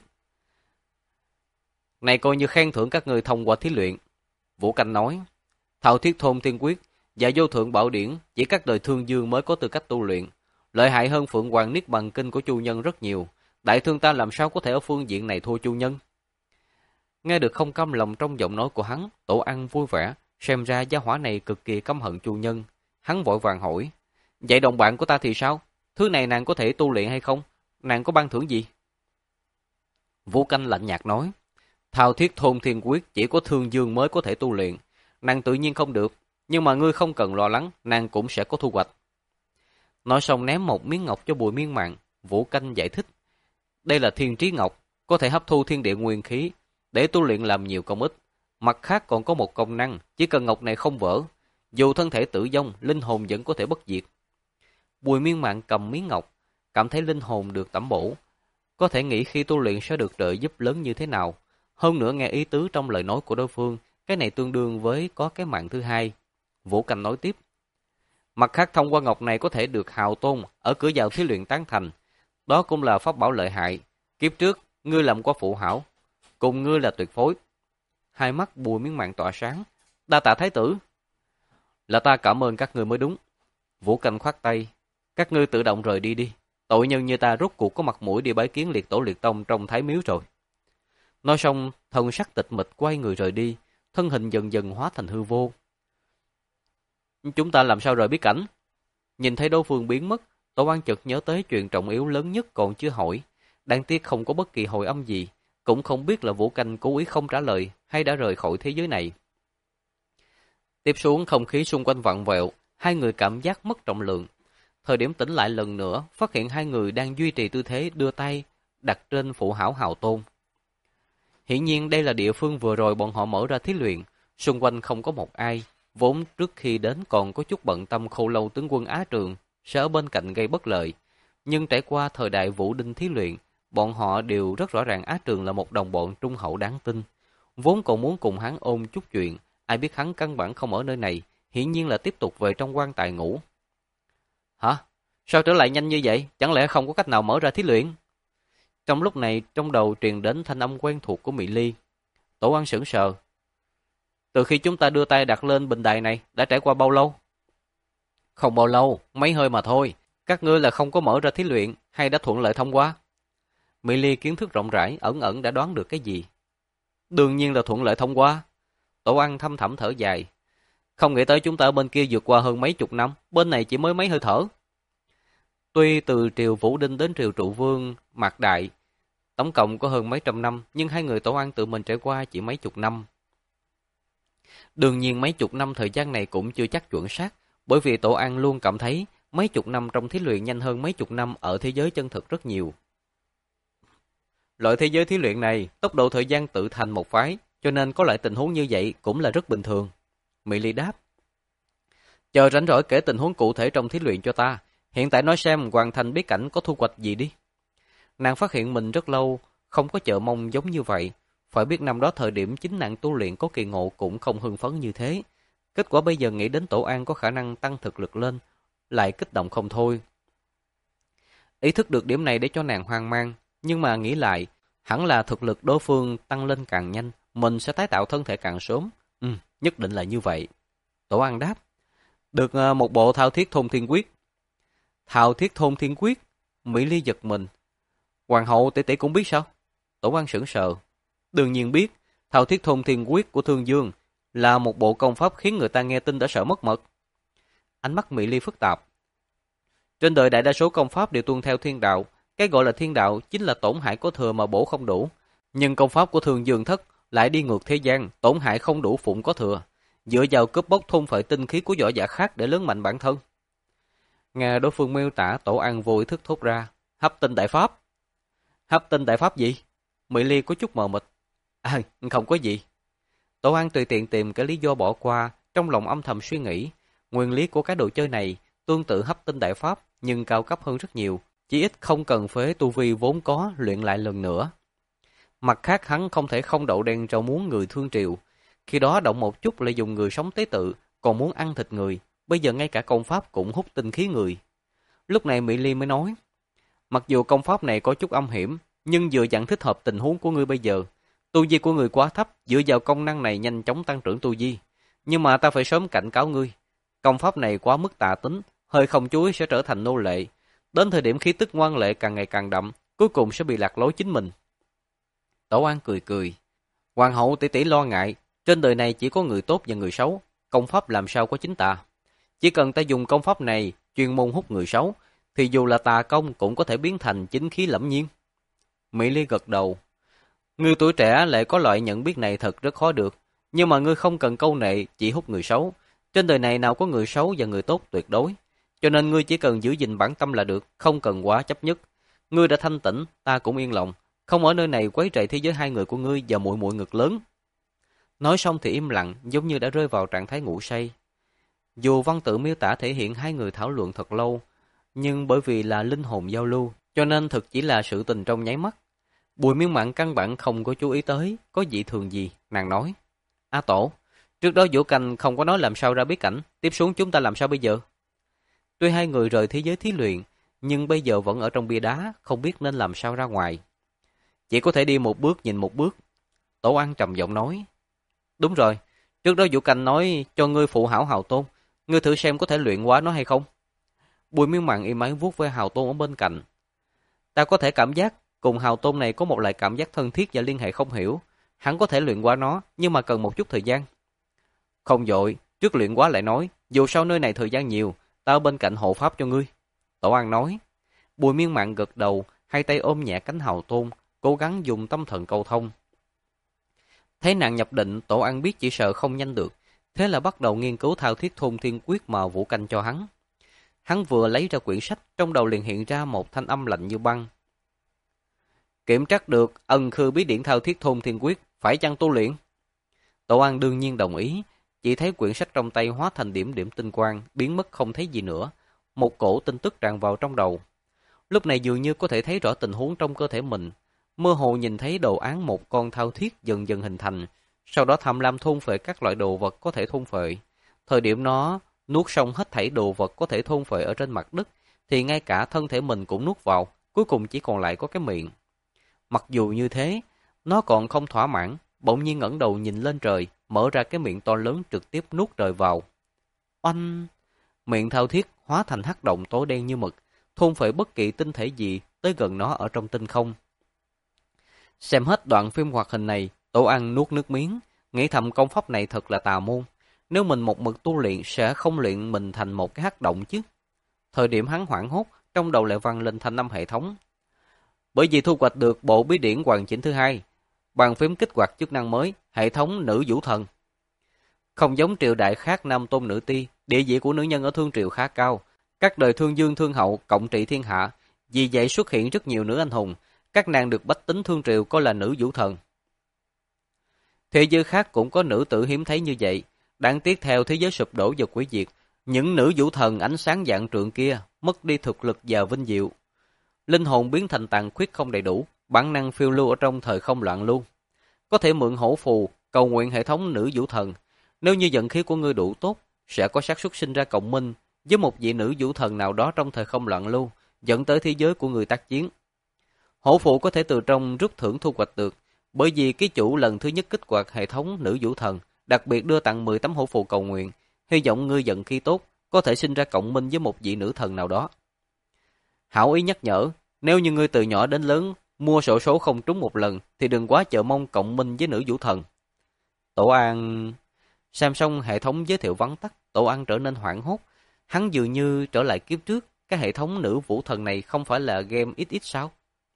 Speaker 1: Này coi như khen thưởng các ngươi thông qua thí luyện. Vũ Canh nói, Thao Thiết Thôn Thiên Quyết và Vô Thượng Bảo Điển chỉ các đời thương dương mới có tư cách tu luyện, lợi hại hơn Phượng Hoàng Niết Bàn Kinh của Chu nhân rất nhiều. Đại thương ta làm sao có thể ở phương diện này thua Chu nhân? Nghe được không cam lòng trong giọng nói của hắn, Tổ An vui vẻ, xem ra gia hỏa này cực kỳ căm hận Chu nhân. Hắn vội vàng hỏi, vậy đồng bạn của ta thì sao? Thứ này nàng có thể tu luyện hay không? Nàng có ban thưởng gì? Vũ Canh lạnh nhạt nói, Thao Thiết Thôn Thiên Quyết chỉ có thương dương mới có thể tu luyện, nàng tự nhiên không được, nhưng mà ngươi không cần lo lắng, nàng cũng sẽ có thu hoạch. Nói xong ném một miếng ngọc cho Bùi Miên Mạn, Vũ Canh giải thích, đây là Thiên Trí Ngọc, có thể hấp thu thiên địa nguyên khí, để tu luyện làm nhiều công ích. Mặt khác còn có một công năng, chỉ cần ngọc này không vỡ, dù thân thể tử vong, linh hồn vẫn có thể bất diệt. Bùi Miên Mạn cầm miếng ngọc, cảm thấy linh hồn được tẩm bổ, có thể nghĩ khi tu luyện sẽ được trợ giúp lớn như thế nào. Hơn nữa nghe ý tứ trong lời nói của đối phương, cái này tương đương với có cái mạng thứ hai. Vũ Canh nói tiếp, mặt khác thông qua ngọc này có thể được hào tôn ở cửa vào thí luyện tán thành, đó cũng là pháp bảo lợi hại. Kiếp trước ngươi làm qua phụ hảo, cùng ngươi là tuyệt phối. Hai mắt Bùi Miên Mạn tỏa sáng, đa tạ thái tử. Là ta cảm ơn các ngươi mới đúng. Vũ Canh khoát tay, các ngươi tự động rời đi đi. Tội nhân như ta rốt cuộc có mặt mũi đi bái kiến liệt tổ liệt tông trong thái miếu rồi. Nói xong, thần sắc tịch mịch quay người rời đi, thân hình dần dần hóa thành hư vô. Chúng ta làm sao rời bí cảnh? Nhìn thấy đối phương biến mất, Tổ An chợt nhớ tới chuyện trọng yếu lớn nhất còn chưa hỏi. Đáng tiếc không có bất kỳ hồi âm gì. cũng không biết là Vũ Canh cố ý không trả lời hay đã rời khỏi thế giới này. Tiếp xuống không khí xung quanh vặn vẹo, hai người cảm giác mất trọng lượng. Thời điểm tỉnh lại lần nữa, phát hiện hai người đang duy trì tư thế đưa tay đặt trên phụ hảo hào tôn. Hiển nhiên đây là địa phương vừa rồi bọn họ mở ra thí luyện, xung quanh không có một ai, vốn trước khi đến còn có chút bận tâm Khô Lâu tướng quân Á Trường sẽ ở bên cạnh gây bất lợi. Nhưng trải qua thời đại Vũ Đinh thí luyện, bọn họ đều rất rõ ràng Á Trường là một đồng bọn trung hậu đáng tin. Vốn còn muốn cùng hắn ôn chút chuyện, ai biết hắn căn bản không ở nơi này, hiển nhiên là tiếp tục về trong quan tài ngủ. Hả? Sao trở lại nhanh như vậy? Chẳng lẽ không có cách nào mở ra thí luyện? Trong lúc này, trong đầu truyền đến thanh âm quen thuộc của Mỹ Ly. Tổ An sững sờ. Từ khi chúng ta đưa tay đặt lên bình đài này, đã trải qua bao lâu? Không bao lâu, mấy hơi mà thôi. Các ngươi là không có mở ra thí luyện, hay đã thuận lợi thông qua? Mỹ Ly kiến thức rộng rãi, ẩn ẩn đã đoán được cái gì. Đương nhiên là thuận lợi thông qua. Tổ An thâm thẳm thở dài. Không nghĩ tới chúng ta ở bên kia vượt qua hơn mấy chục năm, bên này chỉ mới mấy hơi thở. Tuy từ triều Vũ Đinh đến triều Trụ Vương, Mạc Đại, tổng cộng có hơn mấy trăm năm, nhưng hai người Tổ An tự mình trải qua chỉ mấy chục năm. Đương nhiên mấy chục năm thời gian này cũng chưa chắc chuẩn xác, bởi vì Tổ An luôn cảm thấy mấy chục năm trong thí luyện nhanh hơn mấy chục năm ở thế giới chân thực rất nhiều. Loại thế giới thí luyện này, tốc độ thời gian tự thành một phái, cho nên có loại tình huống như vậy cũng là rất bình thường. Mỹ Ly đáp. Chờ rảnh rỗi kể tình huống cụ thể trong thí luyện cho ta. Hiện tại nói xem hoàn thành bí cảnh có thu hoạch gì đi. Nàng phát hiện mình rất lâu, không có chờ mong giống như vậy. Phải biết năm đó thời điểm chính nàng tu luyện có kỳ ngộ cũng không hưng phấn như thế. Kết quả bây giờ nghĩ đến Tổ An có khả năng tăng thực lực lên, lại kích động không thôi. Ý thức được điểm này để cho nàng hoang mang, nhưng mà nghĩ lại, hẳn là thực lực đối phương tăng lên càng nhanh, mình sẽ tái tạo thân thể càng sớm. Ừ, nhất định là như vậy. Tổ An đáp. Được một bộ thao thiết thôn thiên quyết. Thao thiết thôn thiên quyết? Mỹ Ly giật mình. Hoàng hậu tỷ tỷ cũng biết sao? Tổ An sững sờ. Đương nhiên biết, thao thiết thôn thiên quyết của Thương Dương là một bộ công pháp khiến người ta nghe tin đã sợ mất mật. Ánh mắt Mỹ Ly phức tạp. Trên đời đại đa số công pháp đều tuân theo thiên đạo. Cái gọi là thiên đạo chính là tổn hại có thừa mà bổ không đủ. Nhưng công pháp của Thương Dương Thất lại đi ngược thế gian, tổn hại không đủ phụng có thừa. Dựa vào cướp bóc thôn phệ tinh khí của võ giả khác để lớn mạnh bản thân. Nghe đối phương miêu tả, Tổ An vô ý thức thốt ra. Hấp tinh đại pháp. Hấp tinh đại pháp gì? Mỹ Ly có chút mờ mịt. À, không có gì. Tổ An tùy tiện tìm cái lý do bỏ qua, trong lòng âm thầm suy nghĩ. Nguyên lý của cái đồ chơi này tương tự hấp tinh đại pháp, nhưng cao cấp hơn rất nhiều. Chỉ ít không cần phế tu vi vốn có luyện lại lần nữa. Mặt khác hắn không thể không đậu đen rau muống người Thương Triều. Khi đó động một chút lại dùng người sống tế tự, còn muốn ăn thịt người. Bây giờ ngay cả công pháp cũng hút tinh khí người. Lúc này Mỹ Ly mới nói, mặc dù công pháp này có chút âm hiểm, nhưng vừa dặn thích hợp tình huống của ngươi bây giờ. Tu vi của người quá thấp, dựa vào công năng này nhanh chóng tăng trưởng tu vi. Nhưng mà ta phải sớm cảnh cáo ngươi. Công pháp này quá mức tà tính, hơi không chú ý sẽ trở thành nô lệ. Đến thời điểm khí tức ngoan lệ càng ngày càng đậm, cuối cùng sẽ bị lạc lối chính mình. Tổ An cười cười. Hoàng hậu tỷ tỷ lo ngại, trên đời này chỉ có người tốt và người xấu, công pháp làm sao có chính tà. Chỉ cần ta dùng công pháp này chuyên môn hút người xấu, thì dù là tà công cũng có thể biến thành chính khí lẫm nhiên. Mỹ Ly gật đầu. Ngươi tuổi trẻ lại có loại nhận biết này thật rất khó được, nhưng mà ngươi không cần câu nệ chỉ hút người xấu. Trên đời này nào có người xấu và người tốt tuyệt đối. Cho nên ngươi chỉ cần giữ gìn bản tâm là được, không cần quá chấp nhất. Ngươi đã thanh tĩnh, ta cũng yên lòng, không ở nơi này quấy rầy thế giới hai người của ngươi và muội muội ngực lớn. Nói xong thì im lặng, giống như đã rơi vào trạng thái ngủ say. Dù văn tự miêu tả thể hiện hai người thảo luận thật lâu, nhưng bởi vì là linh hồn giao lưu, cho nên thực chỉ là sự tình trong nháy mắt. Bùi Miên Mạn căn bản không có chú ý tới có dị thường gì, nàng nói. A Tổ, trước đó Vũ Canh không có nói làm sao ra bí cảnh, tiếp xuống chúng ta làm sao bây giờ? Tuy hai người rời thế giới thí luyện, nhưng bây giờ vẫn ở trong bia đá, không biết nên làm sao ra ngoài. Chỉ có thể đi một bước nhìn một bước. Tổ An trầm giọng nói. Đúng rồi, trước đó Vũ Canh nói cho ngươi phụ hảo Hào Tôn, ngươi thử xem có thể luyện hóa nó hay không? Bùi Miên Mạn im ái vuốt ve Hào Tôn ở bên cạnh. Ta có thể cảm giác cùng Hào Tôn này có một loại cảm giác thân thiết và liên hệ không hiểu. Hắn có thể luyện hóa nó, nhưng mà cần một chút thời gian. Không vội, trước luyện hóa lại nói, dù sao nơi này thời gian nhiều, ta ở bên cạnh hộ pháp cho ngươi. Tổ An nói. Bùi Miên Mạn gật đầu, hai tay ôm nhẹ cánh Hào Tôn, cố gắng dùng tâm thần cầu thông. Thấy nạn nhập định, Tổ An biết chỉ sợ không nhanh được, thế là bắt đầu nghiên cứu thao thiết thôn thiên quyết mà Vũ canh cho hắn. Hắn vừa lấy ra quyển sách, trong đầu liền hiện ra một thanh âm lạnh như băng. Kiểm trắc được ân khư bí điển thao thiết thôn thiên quyết, phải chăng tu luyện? Tổ An đương nhiên đồng ý, chỉ thấy quyển sách trong tay hóa thành điểm điểm tinh quang, biến mất không thấy gì nữa. Một cổ tin tức tràn vào trong đầu. Lúc này dường như có thể thấy rõ tình huống trong cơ thể mình. Mơ hồ nhìn thấy đồ án một con thao thiết dần dần hình thành, sau đó tham lam thôn phệ các loại đồ vật có thể thôn phệ. Thời điểm nó nuốt xong hết thảy đồ vật có thể thôn phệ ở trên mặt đất, thì ngay cả thân thể mình cũng nuốt vào, cuối cùng chỉ còn lại có cái miệng. Mặc dù như thế, nó còn không thỏa mãn, bỗng nhiên ngẩng đầu nhìn lên trời, mở ra cái miệng to lớn trực tiếp nuốt trời vào. Oanh! Miệng thao thiết hóa thành hắc động tối đen như mực, thôn phệ bất kỳ tinh thể gì tới gần nó ở trong tinh không. Xem hết đoạn phim hoạt hình này, Tổ An nuốt nước miếng, nghĩ thầm công pháp này thật là tà môn. Nếu mình một mực tu luyện sẽ không luyện mình thành một cái hắc động chứ. Thời điểm hắn hoảng hốt, trong đầu lại vang lên thanh âm hệ thống. Bởi vì thu hoạch được bộ bí điển hoàn chỉnh thứ hai, bàn phím kích hoạt chức năng mới, hệ thống nữ vũ thần. Không giống triều đại khác nam tôn nữ ti, địa vị của nữ nhân ở thương triều khá cao. Các đời thương dương thương hậu cộng trị thiên hạ, vì vậy xuất hiện rất nhiều nữ anh hùng, các nàng được bách tính thương triều coi là nữ vũ thần. Thế giới khác cũng có nữ tử hiếm thấy như vậy, đáng tiếc theo thế giới sụp đổ và quỷ diệt, những nữ vũ thần ánh sáng vạn trượng kia mất đi thực lực và vinh diệu. Linh hồn biến thành tàn khuyết không đầy đủ, bản năng phiêu lưu ở trong thời không loạn lưu. Có thể mượn hổ phù, cầu nguyện hệ thống nữ vũ thần. Nếu như vận khí của ngươi đủ tốt, sẽ có xác suất sinh ra cộng minh với một vị nữ vũ thần nào đó trong thời không loạn lưu, dẫn tới thế giới của người tác chiến. Hổ phù có thể từ trong rút thưởng thu hoạch được, bởi vì ký chủ lần thứ nhất kích hoạt hệ thống nữ vũ thần, đặc biệt đưa tặng mười tấm hổ phù cầu nguyện, hy vọng ngươi vận khí tốt, có thể sinh ra cộng minh với một vị nữ thần nào đó. Hảo ý nhắc nhở, nếu như ngươi từ nhỏ đến lớn mua sổ số không trúng một lần, thì đừng quá chờ mong cộng minh với nữ vũ thần. Tổ An xem xong hệ thống giới thiệu vắn tắt, Tổ An trở nên hoảng hốt. Hắn dường như trở lại kiếp trước, cái hệ thống nữ vũ thần này không phải là game ích ích sao?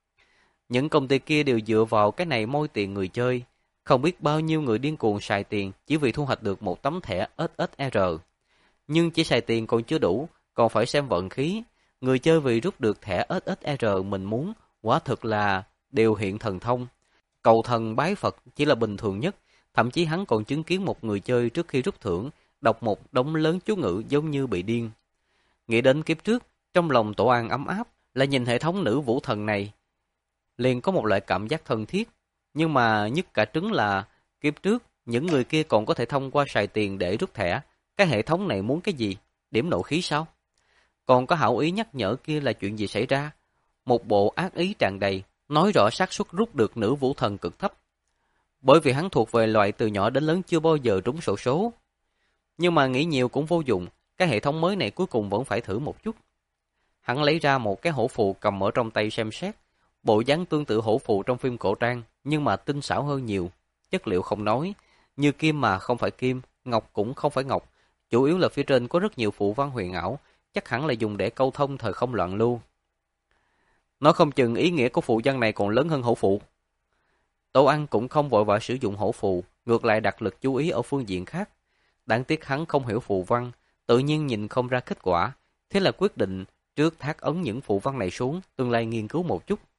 Speaker 1: Những công ty kia đều dựa vào cái này môi tiền người chơi. Không biết bao nhiêu người điên cuồng xài tiền chỉ vì thu hoạch được một tấm thẻ ét ét rờ. Nhưng chỉ xài tiền còn chưa đủ, còn phải xem vận khí. Người chơi vì rút được thẻ ét ét rờ mình muốn, quả thực là điều hiện thần thông. Cầu thần bái Phật chỉ là bình thường nhất. Thậm chí hắn còn chứng kiến một người chơi trước khi rút thưởng, đọc một đống lớn chú ngữ giống như bị điên. Nghĩ đến kiếp trước, trong lòng Tổ An ấm áp, lại nhìn hệ thống nữ vũ thần này. Liền có một loại cảm giác thân thiết. Nhưng mà nhất cả trứng là, kiếp trước, những người kia còn có thể thông qua xài tiền để rút thẻ. Cái hệ thống này muốn cái gì? Điểm nộ khí sao? Còn có hảo ý nhắc nhở kia là chuyện gì xảy ra? Một bộ ác ý tràn đầy, nói rõ xác suất rút được nữ vũ thần cực thấp. Bởi vì hắn thuộc về loại từ nhỏ đến lớn chưa bao giờ trúng xổ số. Nhưng mà nghĩ nhiều cũng vô dụng, cái hệ thống mới này cuối cùng vẫn phải thử một chút. Hắn lấy ra một cái hổ phù cầm ở trong tay xem xét. Bộ dáng tương tự hổ phù trong phim cổ trang, nhưng mà tinh xảo hơn nhiều. Chất liệu không nói, như kim mà không phải kim, ngọc cũng không phải ngọc. Chủ yếu là phía trên có rất nhiều phù văn huyền ảo, chắc hẳn là dùng để câu thông thời không loạn lưu. Nói không chừng ý nghĩa của phù văn này còn lớn hơn hổ phù. Tổ An cũng không vội vã sử dụng hổ phù, ngược lại đặt lực chú ý ở phương diện khác. Đáng tiếc hắn không hiểu phù văn, tự nhiên nhìn không ra kết quả, thế là quyết định trước thác ấn những phù văn này xuống, tương lai nghiên cứu một chút.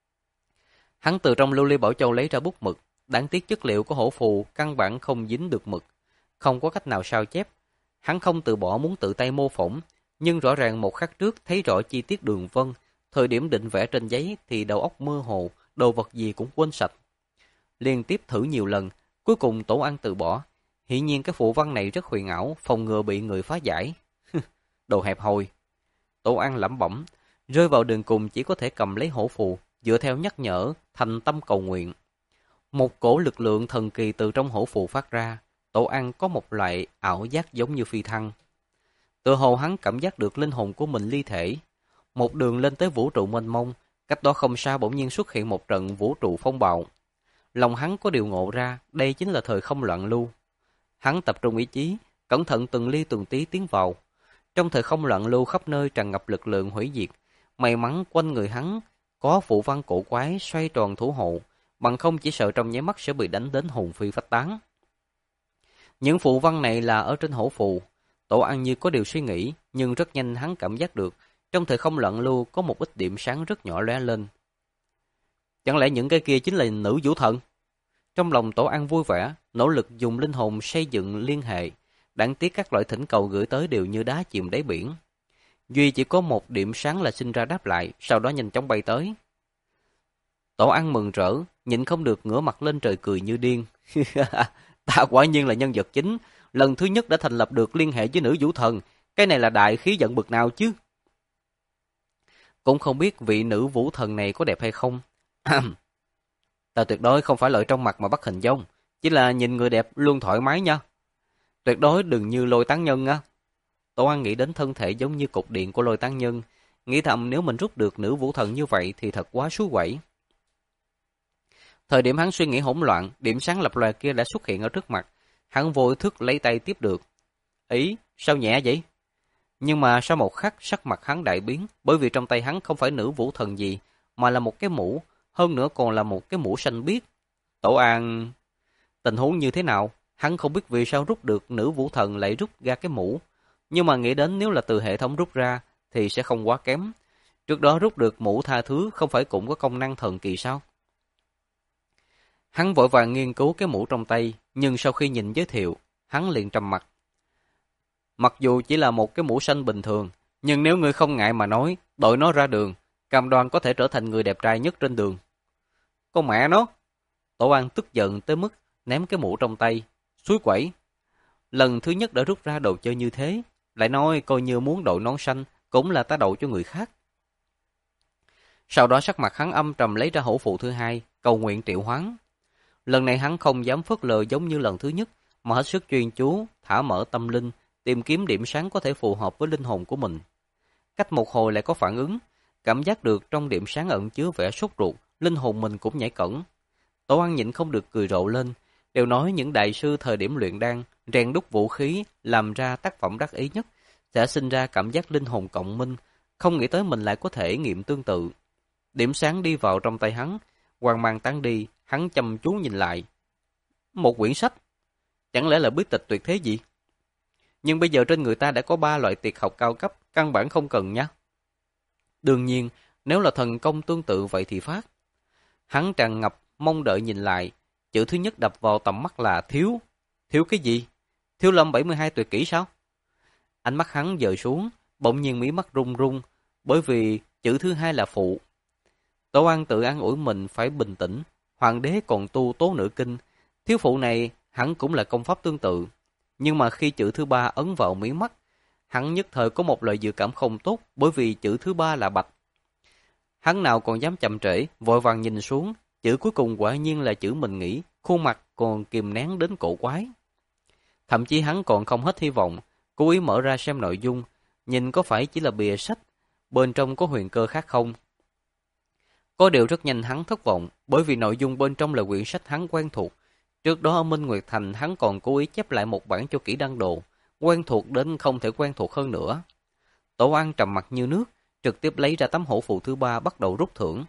Speaker 1: Hắn từ trong lưu ly bảo châu lấy ra bút mực, đáng tiếc chất liệu của hổ phù căn bản không dính được mực, không có cách nào sao chép. Hắn không từ bỏ muốn tự tay mô phỏng, nhưng rõ ràng một khắc trước thấy rõ chi tiết đường vân, thời điểm định vẽ trên giấy thì đầu óc mơ hồ, đồ vật gì cũng quên sạch. Liên tiếp thử nhiều lần, cuối cùng Tổ An từ bỏ. Hiển nhiên cái phù văn này rất huyền ảo, phòng ngừa bị người phá giải. Đồ hẹp hòi. Tổ An lẩm bẩm, rơi vào đường cùng chỉ có thể cầm lấy hổ phù, dựa theo nhắc nhở, thành tâm cầu nguyện. Một cổ lực lượng thần kỳ từ trong hổ phù phát ra, Tổ An có một loại ảo giác giống như phi thăng. Tự hồ hắn cảm giác được linh hồn của mình ly thể. Một đường lên tới vũ trụ mênh mông, cách đó không xa bỗng nhiên xuất hiện một trận vũ trụ phong bạo. Lòng hắn có điều ngộ ra, đây chính là thời không loạn lưu. Hắn tập trung ý chí, cẩn thận từng ly từng tí tiến vào. Trong thời không loạn lưu khắp nơi tràn ngập lực lượng hủy diệt. May mắn quanh người hắn có phù văn cổ quái xoay tròn thủ hộ, bằng không chỉ sợ trong nháy mắt sẽ bị đánh đến hồn phi phách tán. Những phù văn này là ở trên hổ phù. Tổ An như có điều suy nghĩ, nhưng rất nhanh hắn cảm giác được, trong thời không loạn lưu có một ít điểm sáng rất nhỏ lóe lên. Chẳng lẽ những cái kia chính là nữ vũ thần? Trong lòng Tổ An vui vẻ, nỗ lực dùng linh hồn xây dựng liên hệ. Đáng tiếc các loại thỉnh cầu gửi tới đều như đá chìm đáy biển. Duy chỉ có một điểm sáng là sinh ra đáp lại, sau đó nhanh chóng bay tới. Tổ An mừng rỡ, nhịn không được ngửa mặt lên trời cười như điên. Ta quả nhiên là nhân vật chính, lần thứ nhất đã thành lập được liên hệ với nữ vũ thần, cái này là đại khí vận bực nào chứ? Cũng không biết vị nữ vũ thần này có đẹp hay không. Ta tuyệt đối không phải lợi trong mặt mà bắt hình dong, chỉ là nhìn người đẹp luôn thoải mái nha. Tuyệt đối đừng như Lôi Tán Nhân á. Tổ An nghĩ đến thân thể giống như cục điện của Lôi Tán Nhân, nghĩ thầm nếu mình rút được nữ vũ thần như vậy thì thật quá suối quẩy. Thời điểm hắn suy nghĩ hỗn loạn, điểm sáng lập lòe kia đã xuất hiện ở trước mặt. Hắn vô ý thức lấy tay tiếp được. Ý, sao nhẹ vậy? Nhưng mà sau một khắc sắc mặt hắn đại biến, bởi vì trong tay hắn không phải nữ vũ thần gì, mà là một cái mũ, hơn nữa còn là một cái mũ xanh biếc. Tổ An... Tình huống như thế nào? Hắn không biết vì sao rút được nữ vũ thần lại rút ra cái mũ. Nhưng mà nghĩ đến nếu là từ hệ thống rút ra, thì sẽ không quá kém. Trước đó rút được mũ tha thứ không phải cũng có công năng thần kỳ sao? Hắn vội vàng nghiên cứu cái mũ trong tay, nhưng sau khi nhìn giới thiệu, hắn liền trầm mặt. Mặc dù chỉ là một cái mũ xanh bình thường, nhưng nếu ngươi không ngại mà nói, đội nó ra đường, cam đoan có thể trở thành người đẹp trai nhất trên đường. Con mẹ nó! Tổ An tức giận tới mức ném cái mũ trong tay, suối quẩy. Lần thứ nhất đã rút ra đồ chơi như thế, lại nói coi như muốn đội nón xanh, cũng là ta đậu cho người khác. Sau đó sắc mặt hắn âm trầm lấy ra hổ phụ thứ hai, cầu nguyện triệu hoán. Lần này hắn không dám phớt lờ giống như lần thứ nhất, mà hết sức chuyên chú, thả mở tâm linh, tìm kiếm điểm sáng có thể phù hợp với linh hồn của mình. Cách một hồi lại có phản ứng, cảm giác được trong điểm sáng ẩn chứa vẻ sốt ruột, linh hồn mình cũng nhảy cẫng. Tổ An nhịn không được cười rộ lên, đều nói những đại sư thời điểm luyện đan, rèn đúc vũ khí, làm ra tác phẩm đắc ý nhất, sẽ sinh ra cảm giác linh hồn cộng minh, không nghĩ tới mình lại có thể nghiệm tương tự. Điểm sáng đi vào trong tay hắn, hoang mang tán đi, hắn chăm chú nhìn lại. Một quyển sách, chẳng lẽ là bí tịch tuyệt thế gì? Nhưng bây giờ trên người ta đã có ba loại tuyệt học cao cấp, căn bản không cần nhá. Đương nhiên, nếu là thần công tương tự vậy thì phát. Hắn tràn ngập, mong đợi nhìn lại, chữ thứ nhất đập vào tầm mắt là thiếu. Thiếu cái gì? Thiếu lâm bảy mươi hai tuyệt kỹ sao? Ánh mắt hắn dời xuống, bỗng nhiên mí mắt run run, bởi vì chữ thứ hai là phụ. Tổ An tự an ủi mình phải bình tĩnh, hoàng đế còn tu tố nữ kinh, thiếu phụ này hẳn cũng là công pháp tương tự. Nhưng mà khi chữ thứ ba ấn vào mí mắt, hắn nhất thời có một loại dự cảm không tốt, bởi vì chữ thứ ba là bạch. Hắn nào còn dám chậm trễ, vội vàng nhìn xuống, chữ cuối cùng quả nhiên là chữ mình nghĩ, khuôn mặt còn kìm nén đến cổ quái. Thậm chí hắn còn không hết hy vọng, cố ý mở ra xem nội dung, nhìn có phải chỉ là bìa sách, bên trong có huyền cơ khác không. Có điều rất nhanh hắn thất vọng, bởi vì nội dung bên trong là quyển sách hắn quen thuộc. Trước đó ở Minh Nguyệt Thành hắn còn cố ý chép lại một bản cho kỹ đăng đồ, quen thuộc đến không thể quen thuộc hơn nữa. Tổ An trầm mặt như nước, trực tiếp lấy ra tấm hổ phụ thứ ba bắt đầu rút thưởng.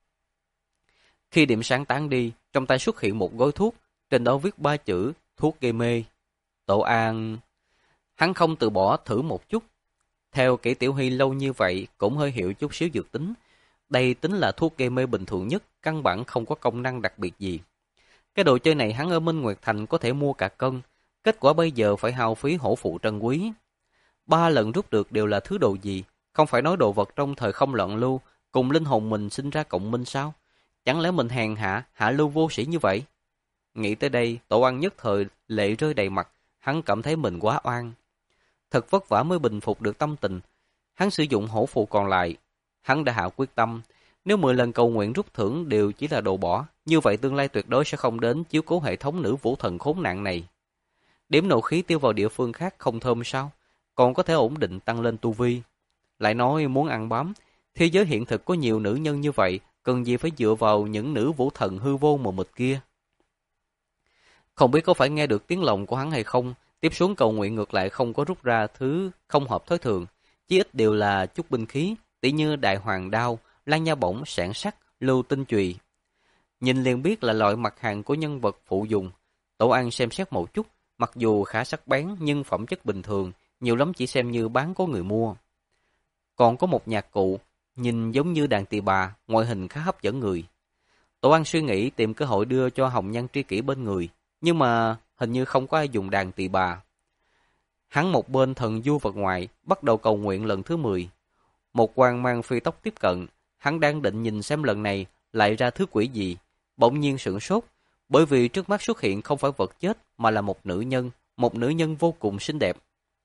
Speaker 1: Khi điểm sáng tán đi, trong tay xuất hiện một gói thuốc, trên đó viết ba chữ thuốc gây mê. Tổ An... Hắn không từ bỏ thử một chút. Theo Kỷ Tiểu Hy lâu như vậy cũng hơi hiểu chút xíu dược tính. Đây tính là thuốc gây mê bình thường nhất, căn bản không có công năng đặc biệt gì. Cái đồ chơi này hắn ở Minh Nguyệt Thành có thể mua cả cân, kết quả bây giờ phải hao phí hổ phụ trân quý. Ba lần rút được đều là thứ đồ gì, không phải nói đồ vật trong thời không loạn lưu, cùng linh hồn mình sinh ra cộng minh sao? Chẳng lẽ mình hèn hạ, hạ lưu vô sĩ như vậy? Nghĩ tới đây, Tổ An nhất thời lệ rơi đầy mặt, hắn cảm thấy mình quá oan. Thật vất vả mới bình phục được tâm tình, hắn sử dụng hổ phụ còn lại. Hắn đã hạ quyết tâm, nếu mười lần cầu nguyện rút thưởng đều chỉ là đồ bỏ, như vậy tương lai tuyệt đối sẽ không đến chiếu cố hệ thống nữ vũ thần khốn nạn này. Điểm nộ khí tiêu vào địa phương khác không thơm sao, còn có thể ổn định tăng lên tu vi. Lại nói muốn ăn bám, thế giới hiện thực có nhiều nữ nhân như vậy, cần gì phải dựa vào những nữ vũ thần hư vô mờ mịt kia. Không biết có phải nghe được tiếng lòng của hắn hay không, tiếp xuống cầu nguyện ngược lại không có rút ra thứ không hợp thói thường, chí ít đều là chút binh khí, tỉ như đại hoàng đao, lan nha bổng, sản sắc, lưu tinh chùy. Nhìn liền biết là loại mặt hàng của nhân vật phụ dùng. Tổ An xem xét một chút, mặc dù khá sắc bén nhưng phẩm chất bình thường, nhiều lắm chỉ xem như bán có người mua. Còn có một nhạc cụ, nhìn giống như đàn tỳ bà, ngoại hình khá hấp dẫn người. Tổ An suy nghĩ tìm cơ hội đưa cho Hồng Nhan tri kỷ bên người, nhưng mà hình như không có ai dùng đàn tỳ bà. Hắn một bên thần du vật ngoại, bắt đầu cầu nguyện lần thứ mười. Một quan mang phi tốc tiếp cận, hắn đang định nhìn xem lần này lại ra thứ quỷ gì, bỗng nhiên sửng sốt, bởi vì trước mắt xuất hiện không phải vật chết mà là một nữ nhân, một nữ nhân vô cùng xinh đẹp.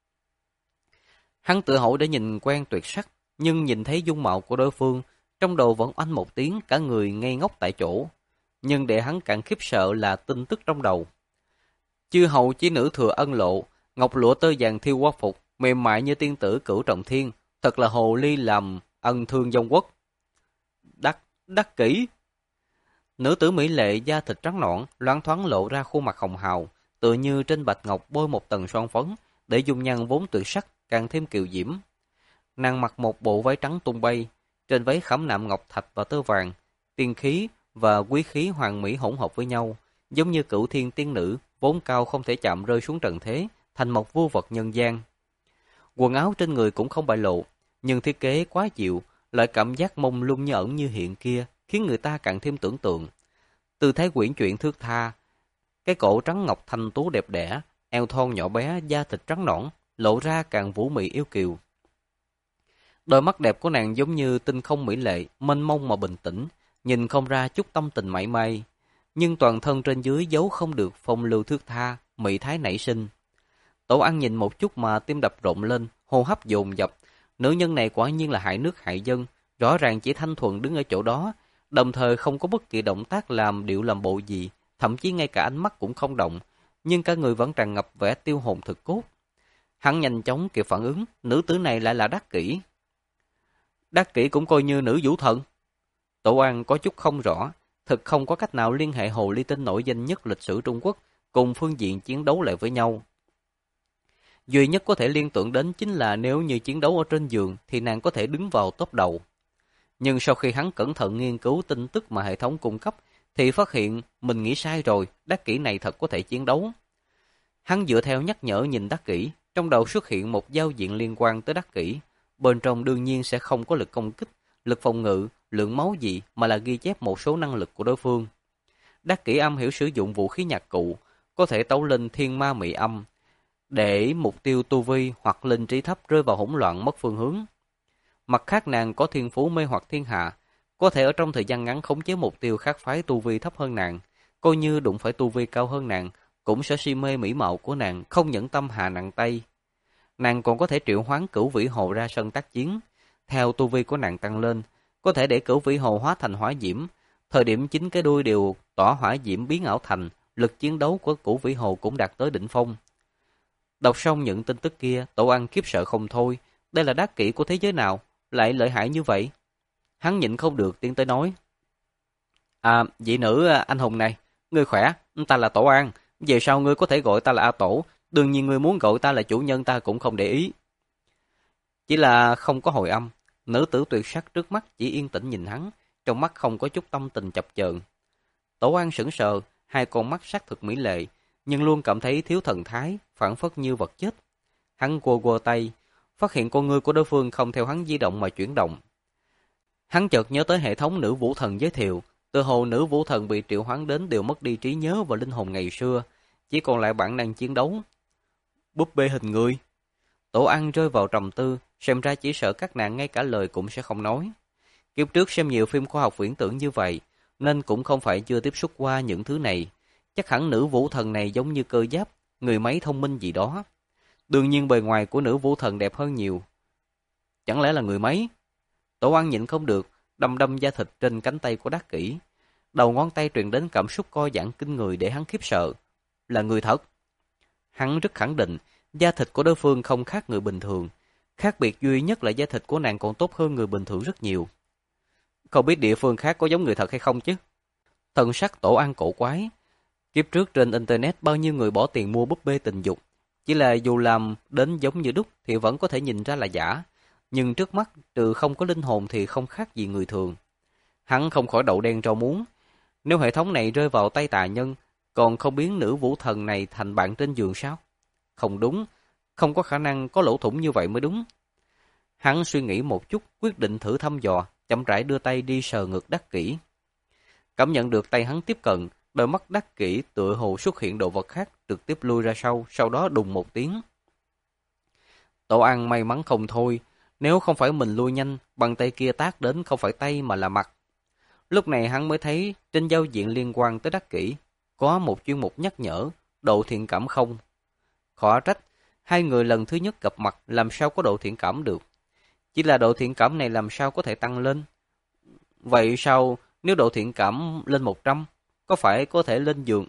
Speaker 1: Hắn tự hỏi đã nhìn quen tuyệt sắc, nhưng nhìn thấy dung mạo của đối phương, trong đầu vẫn oanh một tiếng, cả người ngây ngốc tại chỗ. Nhưng để hắn càng khiếp sợ là tin tức trong đầu. Chư hầu chí nữ thừa ân lộ, ngọc lụa tơ vàng thiêu hoa phục, mềm mại như tiên tử cửu trọng thiên, thật là hồ ly làm ân thương dông quốc. Đắc, đắc kỹ. Nữ tử mỹ lệ da thịt trắng nõn, loáng thoáng lộ ra khuôn mặt hồng hào, tựa như trên bạch ngọc bôi một tầng son phấn, để dung nhan vốn tuyệt sắc càng thêm kiều diễm. Nàng mặc một bộ váy trắng tung bay, trên váy khảm nạm ngọc thạch và tơ vàng, tiên khí và quý khí hoàng mỹ hỗn hợp với nhau, giống như cửu thiên tiên nữ, vốn cao không thể chạm rơi xuống trần thế, thành một vô vật nhân gian. Quần áo trên người cũng không bại lộ, nhưng thiết kế quá dịu, lại cảm giác mông lung như ẩn như hiện kia, khiến người ta càng thêm tưởng tượng. Tư thái quyển chuyển thướt tha, cái cổ trắng ngọc thanh tú đẹp đẽ, eo thon nhỏ bé, da thịt trắng nõn, lộ ra càng vũ mị yêu kiều. Đôi mắt đẹp của nàng giống như tinh không mỹ lệ, mênh mông mà bình tĩnh, nhìn không ra chút tâm tình mảy may, nhưng toàn thân trên dưới giấu không được phong lưu thướt tha, mỹ thái nảy sinh. Tổ An nhìn một chút mà tim đập rộn lên, hô hấp dồn dập. Nữ nhân này quả nhiên là hại nước hại dân, rõ ràng chỉ thanh thuần đứng ở chỗ đó, đồng thời không có bất kỳ động tác làm điệu làm bộ gì, thậm chí ngay cả ánh mắt cũng không động, nhưng cả người vẫn tràn ngập vẻ tiêu hồn thực cốt. Hắn nhanh chóng kịp phản ứng, nữ tử này lại là Đắc Kỷ. Đắc Kỷ cũng coi như nữ vũ thần. Tổ An có chút không rõ, thực không có cách nào liên hệ hồ ly tinh nổi danh nhất lịch sử Trung Quốc cùng phương diện chiến đấu lại với nhau. Duy nhất có thể liên tưởng đến chính là nếu như chiến đấu ở trên giường thì nàng có thể đứng vào top đầu. Nhưng sau khi hắn cẩn thận nghiên cứu tin tức mà hệ thống cung cấp thì phát hiện mình nghĩ sai rồi, Đắc Kỷ này thật có thể chiến đấu. Hắn dựa theo nhắc nhở nhìn Đắc Kỷ, trong đầu xuất hiện một giao diện liên quan tới Đắc Kỷ. Bên trong đương nhiên sẽ không có lực công kích, lực phòng ngự, lượng máu gì mà là ghi chép một số năng lực của đối phương. Đắc Kỷ am hiểu sử dụng vũ khí nhạc cụ, có thể tấu lên thiên ma mị âm, để mục tiêu tu vi hoặc linh trí thấp rơi vào hỗn loạn mất phương hướng. Mặt khác nàng có thiên phú mê hoặc thiên hạ, có thể ở trong thời gian ngắn khống chế mục tiêu khác phái tu vi thấp hơn nàng, coi như đụng phải tu vi cao hơn nàng, cũng sẽ si mê mỹ mạo của nàng, không nhẫn tâm hạ nặng tay. Nàng còn có thể triệu hoán cửu vĩ hồ ra sân tác chiến, theo tu vi của nàng tăng lên, có thể để cửu vĩ hồ hóa thành hỏa diễm, thời điểm chính cái đuôi đều tỏa hỏa diễm biến ảo thành, lực chiến đấu của cửu vĩ hồ cũng đạt tới đỉnh phong. Đọc xong những tin tức kia, Tổ An khiếp sợ không thôi, đây là Đắc Kỷ của thế giới nào, lại lợi hại như vậy? Hắn nhịn không được tiến tới nói. À, vị nữ anh hùng này, ngươi khỏe, ta là Tổ An, về sau ngươi có thể gọi ta là A Tổ, đương nhiên ngươi muốn gọi ta là chủ nhân ta cũng không để ý. Chỉ là không có hồi âm, nữ tử tuyệt sắc trước mắt chỉ yên tĩnh nhìn hắn, trong mắt không có chút tâm tình chập chờn. Tổ An sững sờ, hai con mắt sắc thực mỹ lệ, nhưng luôn cảm thấy thiếu thần thái, phản phất như vật chết. Hắn quơ quơ tay, phát hiện con ngươi của đối phương không theo hắn di động mà chuyển động. Hắn chợt nhớ tới hệ thống nữ vũ thần giới thiệu, từ hồ nữ vũ thần bị triệu hoán đến đều mất đi trí nhớ và linh hồn ngày xưa, chỉ còn lại bản năng chiến đấu. Búp bê hình người. Tổ An rơi vào trầm tư, xem ra chỉ sợ các nàng ngay cả lời cũng sẽ không nói. Kiếp trước xem nhiều phim khoa học viễn tưởng như vậy, nên cũng không phải chưa tiếp xúc qua những thứ này. Chắc hẳn nữ vũ thần này giống như cơ giáp, người máy thông minh gì đó. Đương nhiên bề ngoài của nữ vũ thần đẹp hơn nhiều. Chẳng lẽ là người máy? Tổ An nhịn không được, đâm đâm da thịt trên cánh tay của Đắc Kỷ. Đầu ngón tay truyền đến cảm xúc co giãn kinh người để hắn khiếp sợ. Là người thật. Hắn rất khẳng định, da thịt của đối phương không khác người bình thường. Khác biệt duy nhất là da thịt của nàng còn tốt hơn người bình thường rất nhiều. Không biết địa phương khác có giống người thật hay không chứ? Thần sắc Tổ An cổ quái. Kiếp trước trên Internet bao nhiêu người bỏ tiền mua búp bê tình dục. Chỉ là dù làm đến giống như đúc thì vẫn có thể nhìn ra là giả. nhưng trước mắt trừ không có linh hồn thì không khác gì người thường. Hắn không khỏi đậu đen rau muống. Nếu hệ thống này rơi vào tay tà nhân, còn không biến nữ vũ thần này thành bạn trên giường sao? Không đúng, không có khả năng có lỗ thủng như vậy mới đúng. Hắn suy nghĩ một chút, quyết định thử thăm dò, chậm rãi đưa tay đi sờ ngực Đắc Kỷ. Cảm nhận được tay hắn tiếp cận, đôi mắt Đắc Kỷ tựa hồ xuất hiện đồ vật khác, trực tiếp lui ra sau, sau đó đùng một tiếng. Tổ An may mắn không thôi, nếu không phải mình lui nhanh, bàn tay kia tác đến không phải tay mà là mặt. Lúc này hắn mới thấy trên giao diện liên quan tới Đắc Kỷ có một chuyên mục nhắc nhở, độ thiện cảm không. Khó trách, hai người lần thứ nhất gặp mặt làm sao có độ thiện cảm được. Chỉ là độ thiện cảm này làm sao có thể tăng lên. Vậy sao nếu độ thiện cảm lên một trăm, có phải có thể lên giường?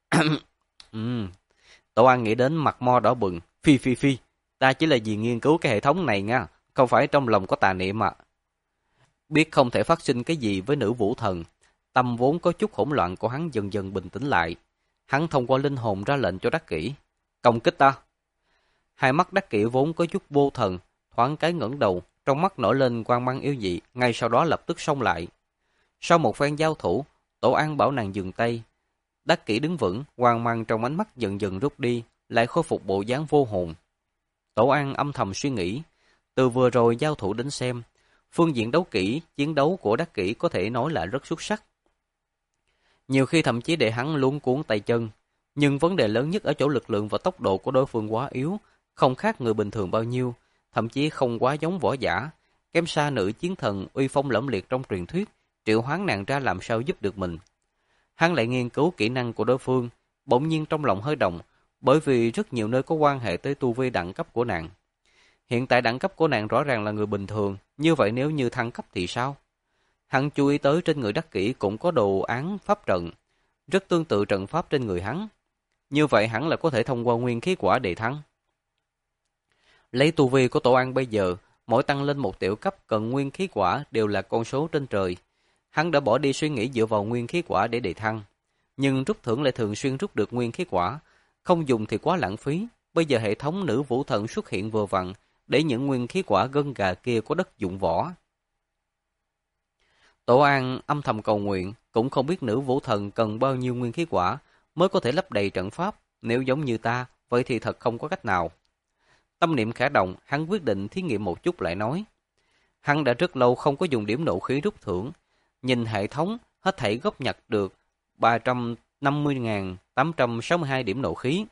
Speaker 1: ừ. Tổ An nghĩ đến mặt mo đỏ bừng. Phi phi phi, ta chỉ là vì nghiên cứu cái hệ thống này nha, không phải trong lòng có tà niệm mà. Biết không thể phát sinh cái gì với nữ vũ thần, tâm vốn có chút hỗn loạn của hắn dần dần bình tĩnh lại. Hắn thông qua linh hồn ra lệnh cho Đắc Kỷ. Công kích ta. Hai mắt Đắc Kỷ vốn có chút vô thần, thoáng cái ngẩng đầu, trong mắt nổi lên quang mang yêu dị, ngay sau đó lập tức xông lại. Sau một phen giao thủ, Tổ An bảo nàng dừng tay. Đắc Kỷ đứng vững, quang mang trong ánh mắt dần dần rút đi, lại khôi phục bộ dáng vô hồn. Tổ An âm thầm suy nghĩ, từ vừa rồi giao thủ đến xem, phương diện đấu kỹ, chiến đấu của Đắc Kỷ có thể nói là rất xuất sắc. Nhiều khi thậm chí để hắn luống cuốn tay chân, nhưng vấn đề lớn nhất ở chỗ lực lượng và tốc độ của đối phương quá yếu, không khác người bình thường bao nhiêu, thậm chí không quá giống võ giả, kém xa nữ chiến thần uy phong lẫm liệt trong truyền thuyết, triệu hoán nàng ra làm sao giúp được mình. Hắn lại nghiên cứu kỹ năng của đối phương, bỗng nhiên trong lòng hơi động, bởi vì rất nhiều nơi có quan hệ tới tu vi đẳng cấp của nàng. Hiện tại đẳng cấp của nàng rõ ràng là người bình thường, như vậy nếu như thăng cấp thì sao? Hắn chú ý tới trên người Đắc Kỷ cũng có đồ án pháp trận, rất tương tự trận pháp trên người hắn. Như vậy hẳn là có thể thông qua nguyên khí quả để thắng. Lấy tu vi của Tổ An bây giờ, mỗi tăng lên một tiểu cấp cần nguyên khí quả đều là con số trên trời. Hắn đã bỏ đi suy nghĩ dựa vào nguyên khí quả để đề thăng. Nhưng rút thưởng lại thường xuyên rút được nguyên khí quả, không dùng thì quá lãng phí. Bây giờ hệ thống nữ vũ thần xuất hiện vừa vặn, để những nguyên khí quả gân gà kia có đất dụng võ. Tổ An âm thầm cầu nguyện, cũng không biết nữ vũ thần cần bao nhiêu nguyên khí quả mới có thể lấp đầy trận pháp, nếu giống như ta, vậy thì thật không có cách nào. Tâm niệm khẽ động, hắn quyết định thí nghiệm một chút lại nói. Hắn đã rất lâu không có dùng điểm nộ khí rút thưởng, nhìn hệ thống, hết thảy góp nhặt được ba trăm năm mươi nghìn tám trăm sáu mươi hai điểm nộ khí.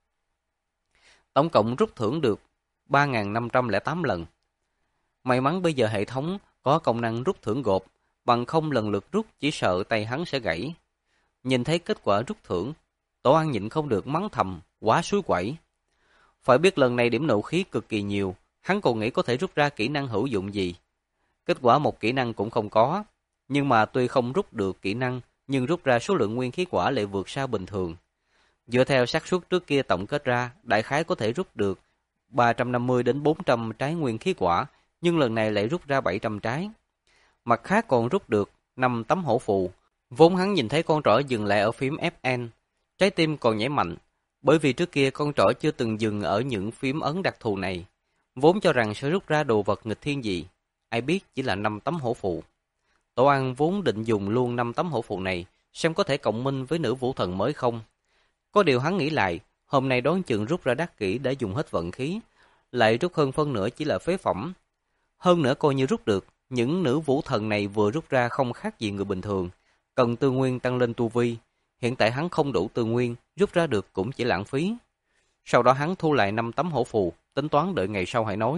Speaker 1: Tổng cộng rút thưởng được ba nghìn năm trăm lẻ tám lần. May mắn bây giờ hệ thống có công năng rút thưởng gộp, bằng không lần lượt rút chỉ sợ tay hắn sẽ gãy. Nhìn thấy kết quả rút thưởng, Tổ An nhịn không được mắng thầm, quá suối quẩy. Phải biết lần này điểm nộ khí cực kỳ nhiều, hắn còn nghĩ có thể rút ra kỹ năng hữu dụng gì. Kết quả một kỹ năng cũng không có, nhưng mà tuy không rút được kỹ năng, nhưng rút ra số lượng nguyên khí quả lại vượt xa bình thường. Dựa theo xác suất trước kia tổng kết ra, đại khái có thể rút được ba trăm năm mươi đến bốn trăm trái nguyên khí quả, nhưng lần này lại rút ra bảy trăm trái. Mặt khác còn rút được năm tấm hổ phù. Vốn hắn nhìn thấy con trỏ dừng lại ở phím ép en, trái tim còn nhảy mạnh, bởi vì trước kia con trỏ chưa từng dừng ở những phím ấn đặc thù này. Vốn cho rằng sẽ rút ra đồ vật nghịch thiên gì, ai biết chỉ là năm tấm hổ phù. Tổ An vốn định dùng luôn năm tấm hổ phù này, xem có thể cộng minh với nữ vũ thần mới không. Có điều hắn nghĩ lại, hôm nay đoán chừng rút ra Đắc Kỷ đã dùng hết vận khí, lại rút hơn phân nửa chỉ là phế phẩm. Hơn nữa coi như rút được, những nữ vũ thần này vừa rút ra không khác gì người bình thường, cần tư nguyên tăng lên tu vi. Hiện tại hắn không đủ tư nguyên, rút ra được cũng chỉ lãng phí. Sau đó hắn thu lại năm tấm hổ phù, tính toán đợi ngày sau hãy nói.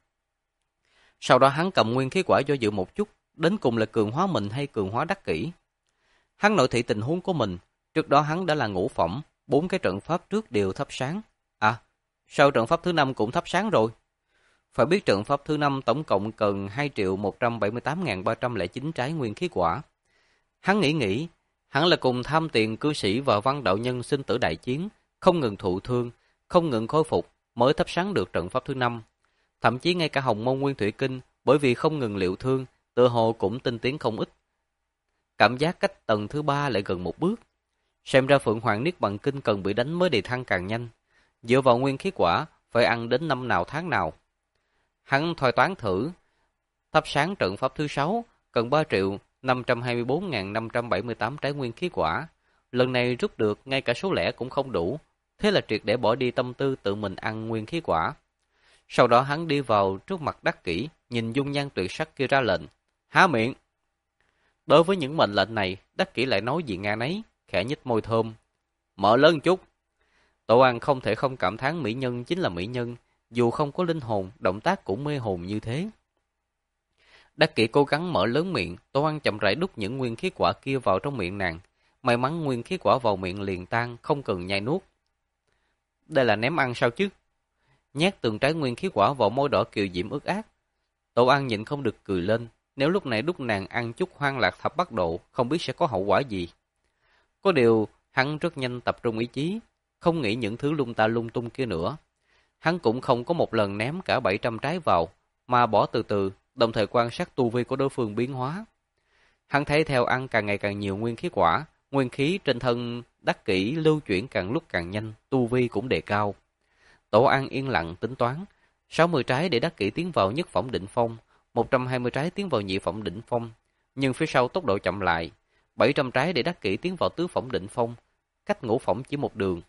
Speaker 1: Sau đó hắn cầm nguyên khí quả do dự một chút, đến cùng là cường hóa mình hay cường hóa Đắc Kỷ. Hắn nội thị tình huống của mình, trước đó hắn đã là ngũ phẩm, bốn cái trận pháp trước đều thắp sáng. À, sao trận pháp thứ năm cũng thắp sáng rồi? Phải biết trận pháp thứ năm tổng cộng cần hai triệu một trăm bảy mươi tám nghìn ba trăm lẻ chín trái nguyên khí quả. Hắn nghĩ nghĩ, hắn là cùng tham tiền cư sĩ và văn đạo nhân sinh tử đại chiến, không ngừng thụ thương, không ngừng khôi phục, mới thắp sáng được trận pháp thứ năm. Thậm chí ngay cả Hồng Môn Nguyên Thủy Kinh, bởi vì không ngừng liệu thương, tựa hồ cũng tinh tiến không ít. Cảm giác cách tầng thứ ba lại gần một bước. Xem ra Phượng Hoàng Niết Bàn Kinh cần bị đánh mới đề thăng càng nhanh. Dựa vào nguyên khí quả, phải ăn đến năm nào tháng nào. Hắn thôi toán thử, thắp sáng trận pháp thứ sáu cần ba triệu năm trăm hai mươi bốn nghìn năm trăm bảy mươi tám trái nguyên khí quả. Lần này rút được ngay cả số lẻ cũng không đủ, thế là triệt để bỏ đi tâm tư tự mình ăn nguyên khí quả. Sau đó hắn đi vào trước mặt Đắc Kỷ, nhìn dung nhan tuyệt sắc kia ra lệnh, há miệng. Đối với những mệnh lệnh này, Đắc Kỷ lại nói gì nghe nấy, khẽ nhếch môi thơm. Mở lớn chút. Tổ An không thể không cảm thán mỹ nhân chính là mỹ nhân, dù không có linh hồn, động tác cũng mê hồn như thế. Đắc Kỷ cố gắng mở lớn miệng, Tổ An chậm rãi đút những nguyên khí quả kia vào trong miệng nàng. May mắn nguyên khí quả vào miệng liền tan, không cần nhai nuốt. Đây là ném ăn sao chứ? Nhét từng trái nguyên khí quả vào môi đỏ kiều diễm ướt át. Tổ An nhịn không được cười lên, nếu lúc này đút nàng ăn chút hoang lạc thập bát độ, không biết sẽ có hậu quả gì. Có điều, hắn rất nhanh tập trung ý chí, không nghĩ những thứ lung ta lung tung kia nữa. Hắn cũng không có một lần ném cả bảy trăm trái vào, mà bỏ từ từ, đồng thời quan sát tu vi của đối phương biến hóa. Hắn thấy theo ăn càng ngày càng nhiều nguyên khí quả, nguyên khí trên thân Đắc Kỷ lưu chuyển càng lúc càng nhanh, tu vi cũng đề cao. Tổ An yên lặng tính toán, sáu mươi trái để Đắc Kỷ tiến vào nhất phẩm đỉnh phong, một trăm hai mươi trái tiến vào nhị phẩm đỉnh phong, nhưng phía sau tốc độ chậm lại, bảy trăm trái để Đắc Kỷ tiến vào tứ phẩm đỉnh phong, cách ngũ phẩm chỉ một đường.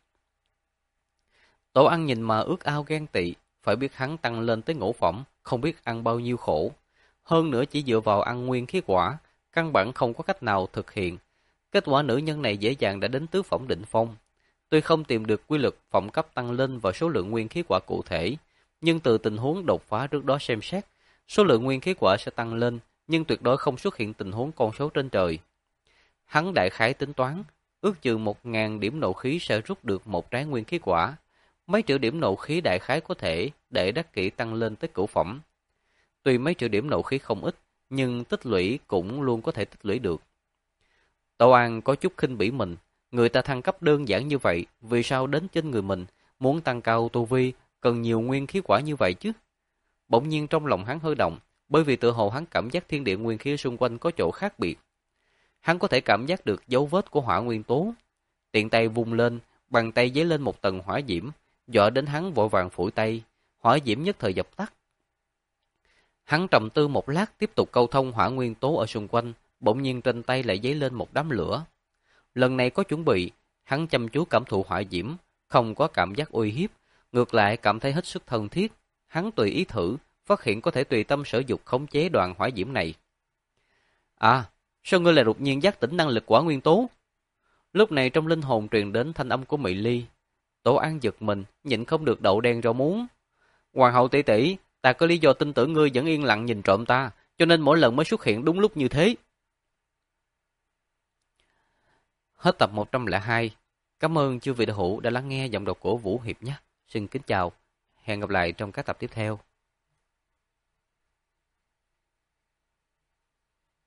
Speaker 1: Tổ An nhìn mà ước ao ghen tị, phải biết hắn tăng lên tới ngũ phẩm, không biết ăn bao nhiêu khổ. Hơn nữa chỉ dựa vào ăn nguyên khí quả, căn bản không có cách nào thực hiện. Kết quả nữ nhân này dễ dàng đã đến tứ phẩm đỉnh phong. Tuy không tìm được quy luật phẩm cấp tăng lên và số lượng nguyên khí quả cụ thể, nhưng từ tình huống đột phá trước đó xem xét, số lượng nguyên khí quả sẽ tăng lên, nhưng tuyệt đối không xuất hiện tình huống con số trên trời. Hắn đại khái tính toán, ước chừng một nghìn điểm nộ khí sẽ rút được một trái nguyên khí quả. Mấy triệu điểm nộ khí đại khái có thể để Đắc Kỷ tăng lên tới cửu phẩm. Tuy mấy triệu điểm nộ khí không ít, nhưng tích lũy cũng luôn có thể tích lũy được. Tổ An có chút khinh bỉ mình, người ta thăng cấp đơn giản như vậy, vì sao đến trên người mình, muốn tăng cao tu vi, cần nhiều nguyên khí quả như vậy chứ? Bỗng nhiên trong lòng hắn hơi động, bởi vì tự hồ hắn cảm giác thiên địa nguyên khí xung quanh có chỗ khác biệt. Hắn có thể cảm giác được dấu vết của hỏa nguyên tố. Tiện tay vung lên, bàn tay giấy lên một tầng hỏa diễm, dọa đến hắn vội vàng phủi tay, hỏa diễm nhất thời dập tắt. Hắn trầm tư một lát tiếp tục câu thông hỏa nguyên tố ở xung quanh, bỗng nhiên trên tay lại giấy lên một đám lửa. Lần này có chuẩn bị, hắn chăm chú cảm thụ hỏa diễm, không có cảm giác uy hiếp, ngược lại cảm thấy hết sức thân thiết. Hắn tùy ý thử, phát hiện có thể tùy tâm sở dục khống chế đoàn hỏa diễm này. À, sao ngươi lại đột nhiên giác tỉnh năng lực hỏa nguyên tố? Lúc này trong linh hồn truyền đến thanh âm của Mị Ly. Tổ An giật mình, nhịn không được đậu đen rau muống. Hoàng hậu tỷ tỷ, ta có lý do tin tưởng ngươi vẫn yên lặng nhìn trộm ta, cho nên mỗi lần mới xuất hiện đúng lúc như thế. Hết tập một trăm lẻ hai. Cảm ơn chư vị đạo hữu đã lắng nghe giọng đọc của Vũ Hiệp nhé. Xin kính chào, hẹn gặp lại trong các tập tiếp theo.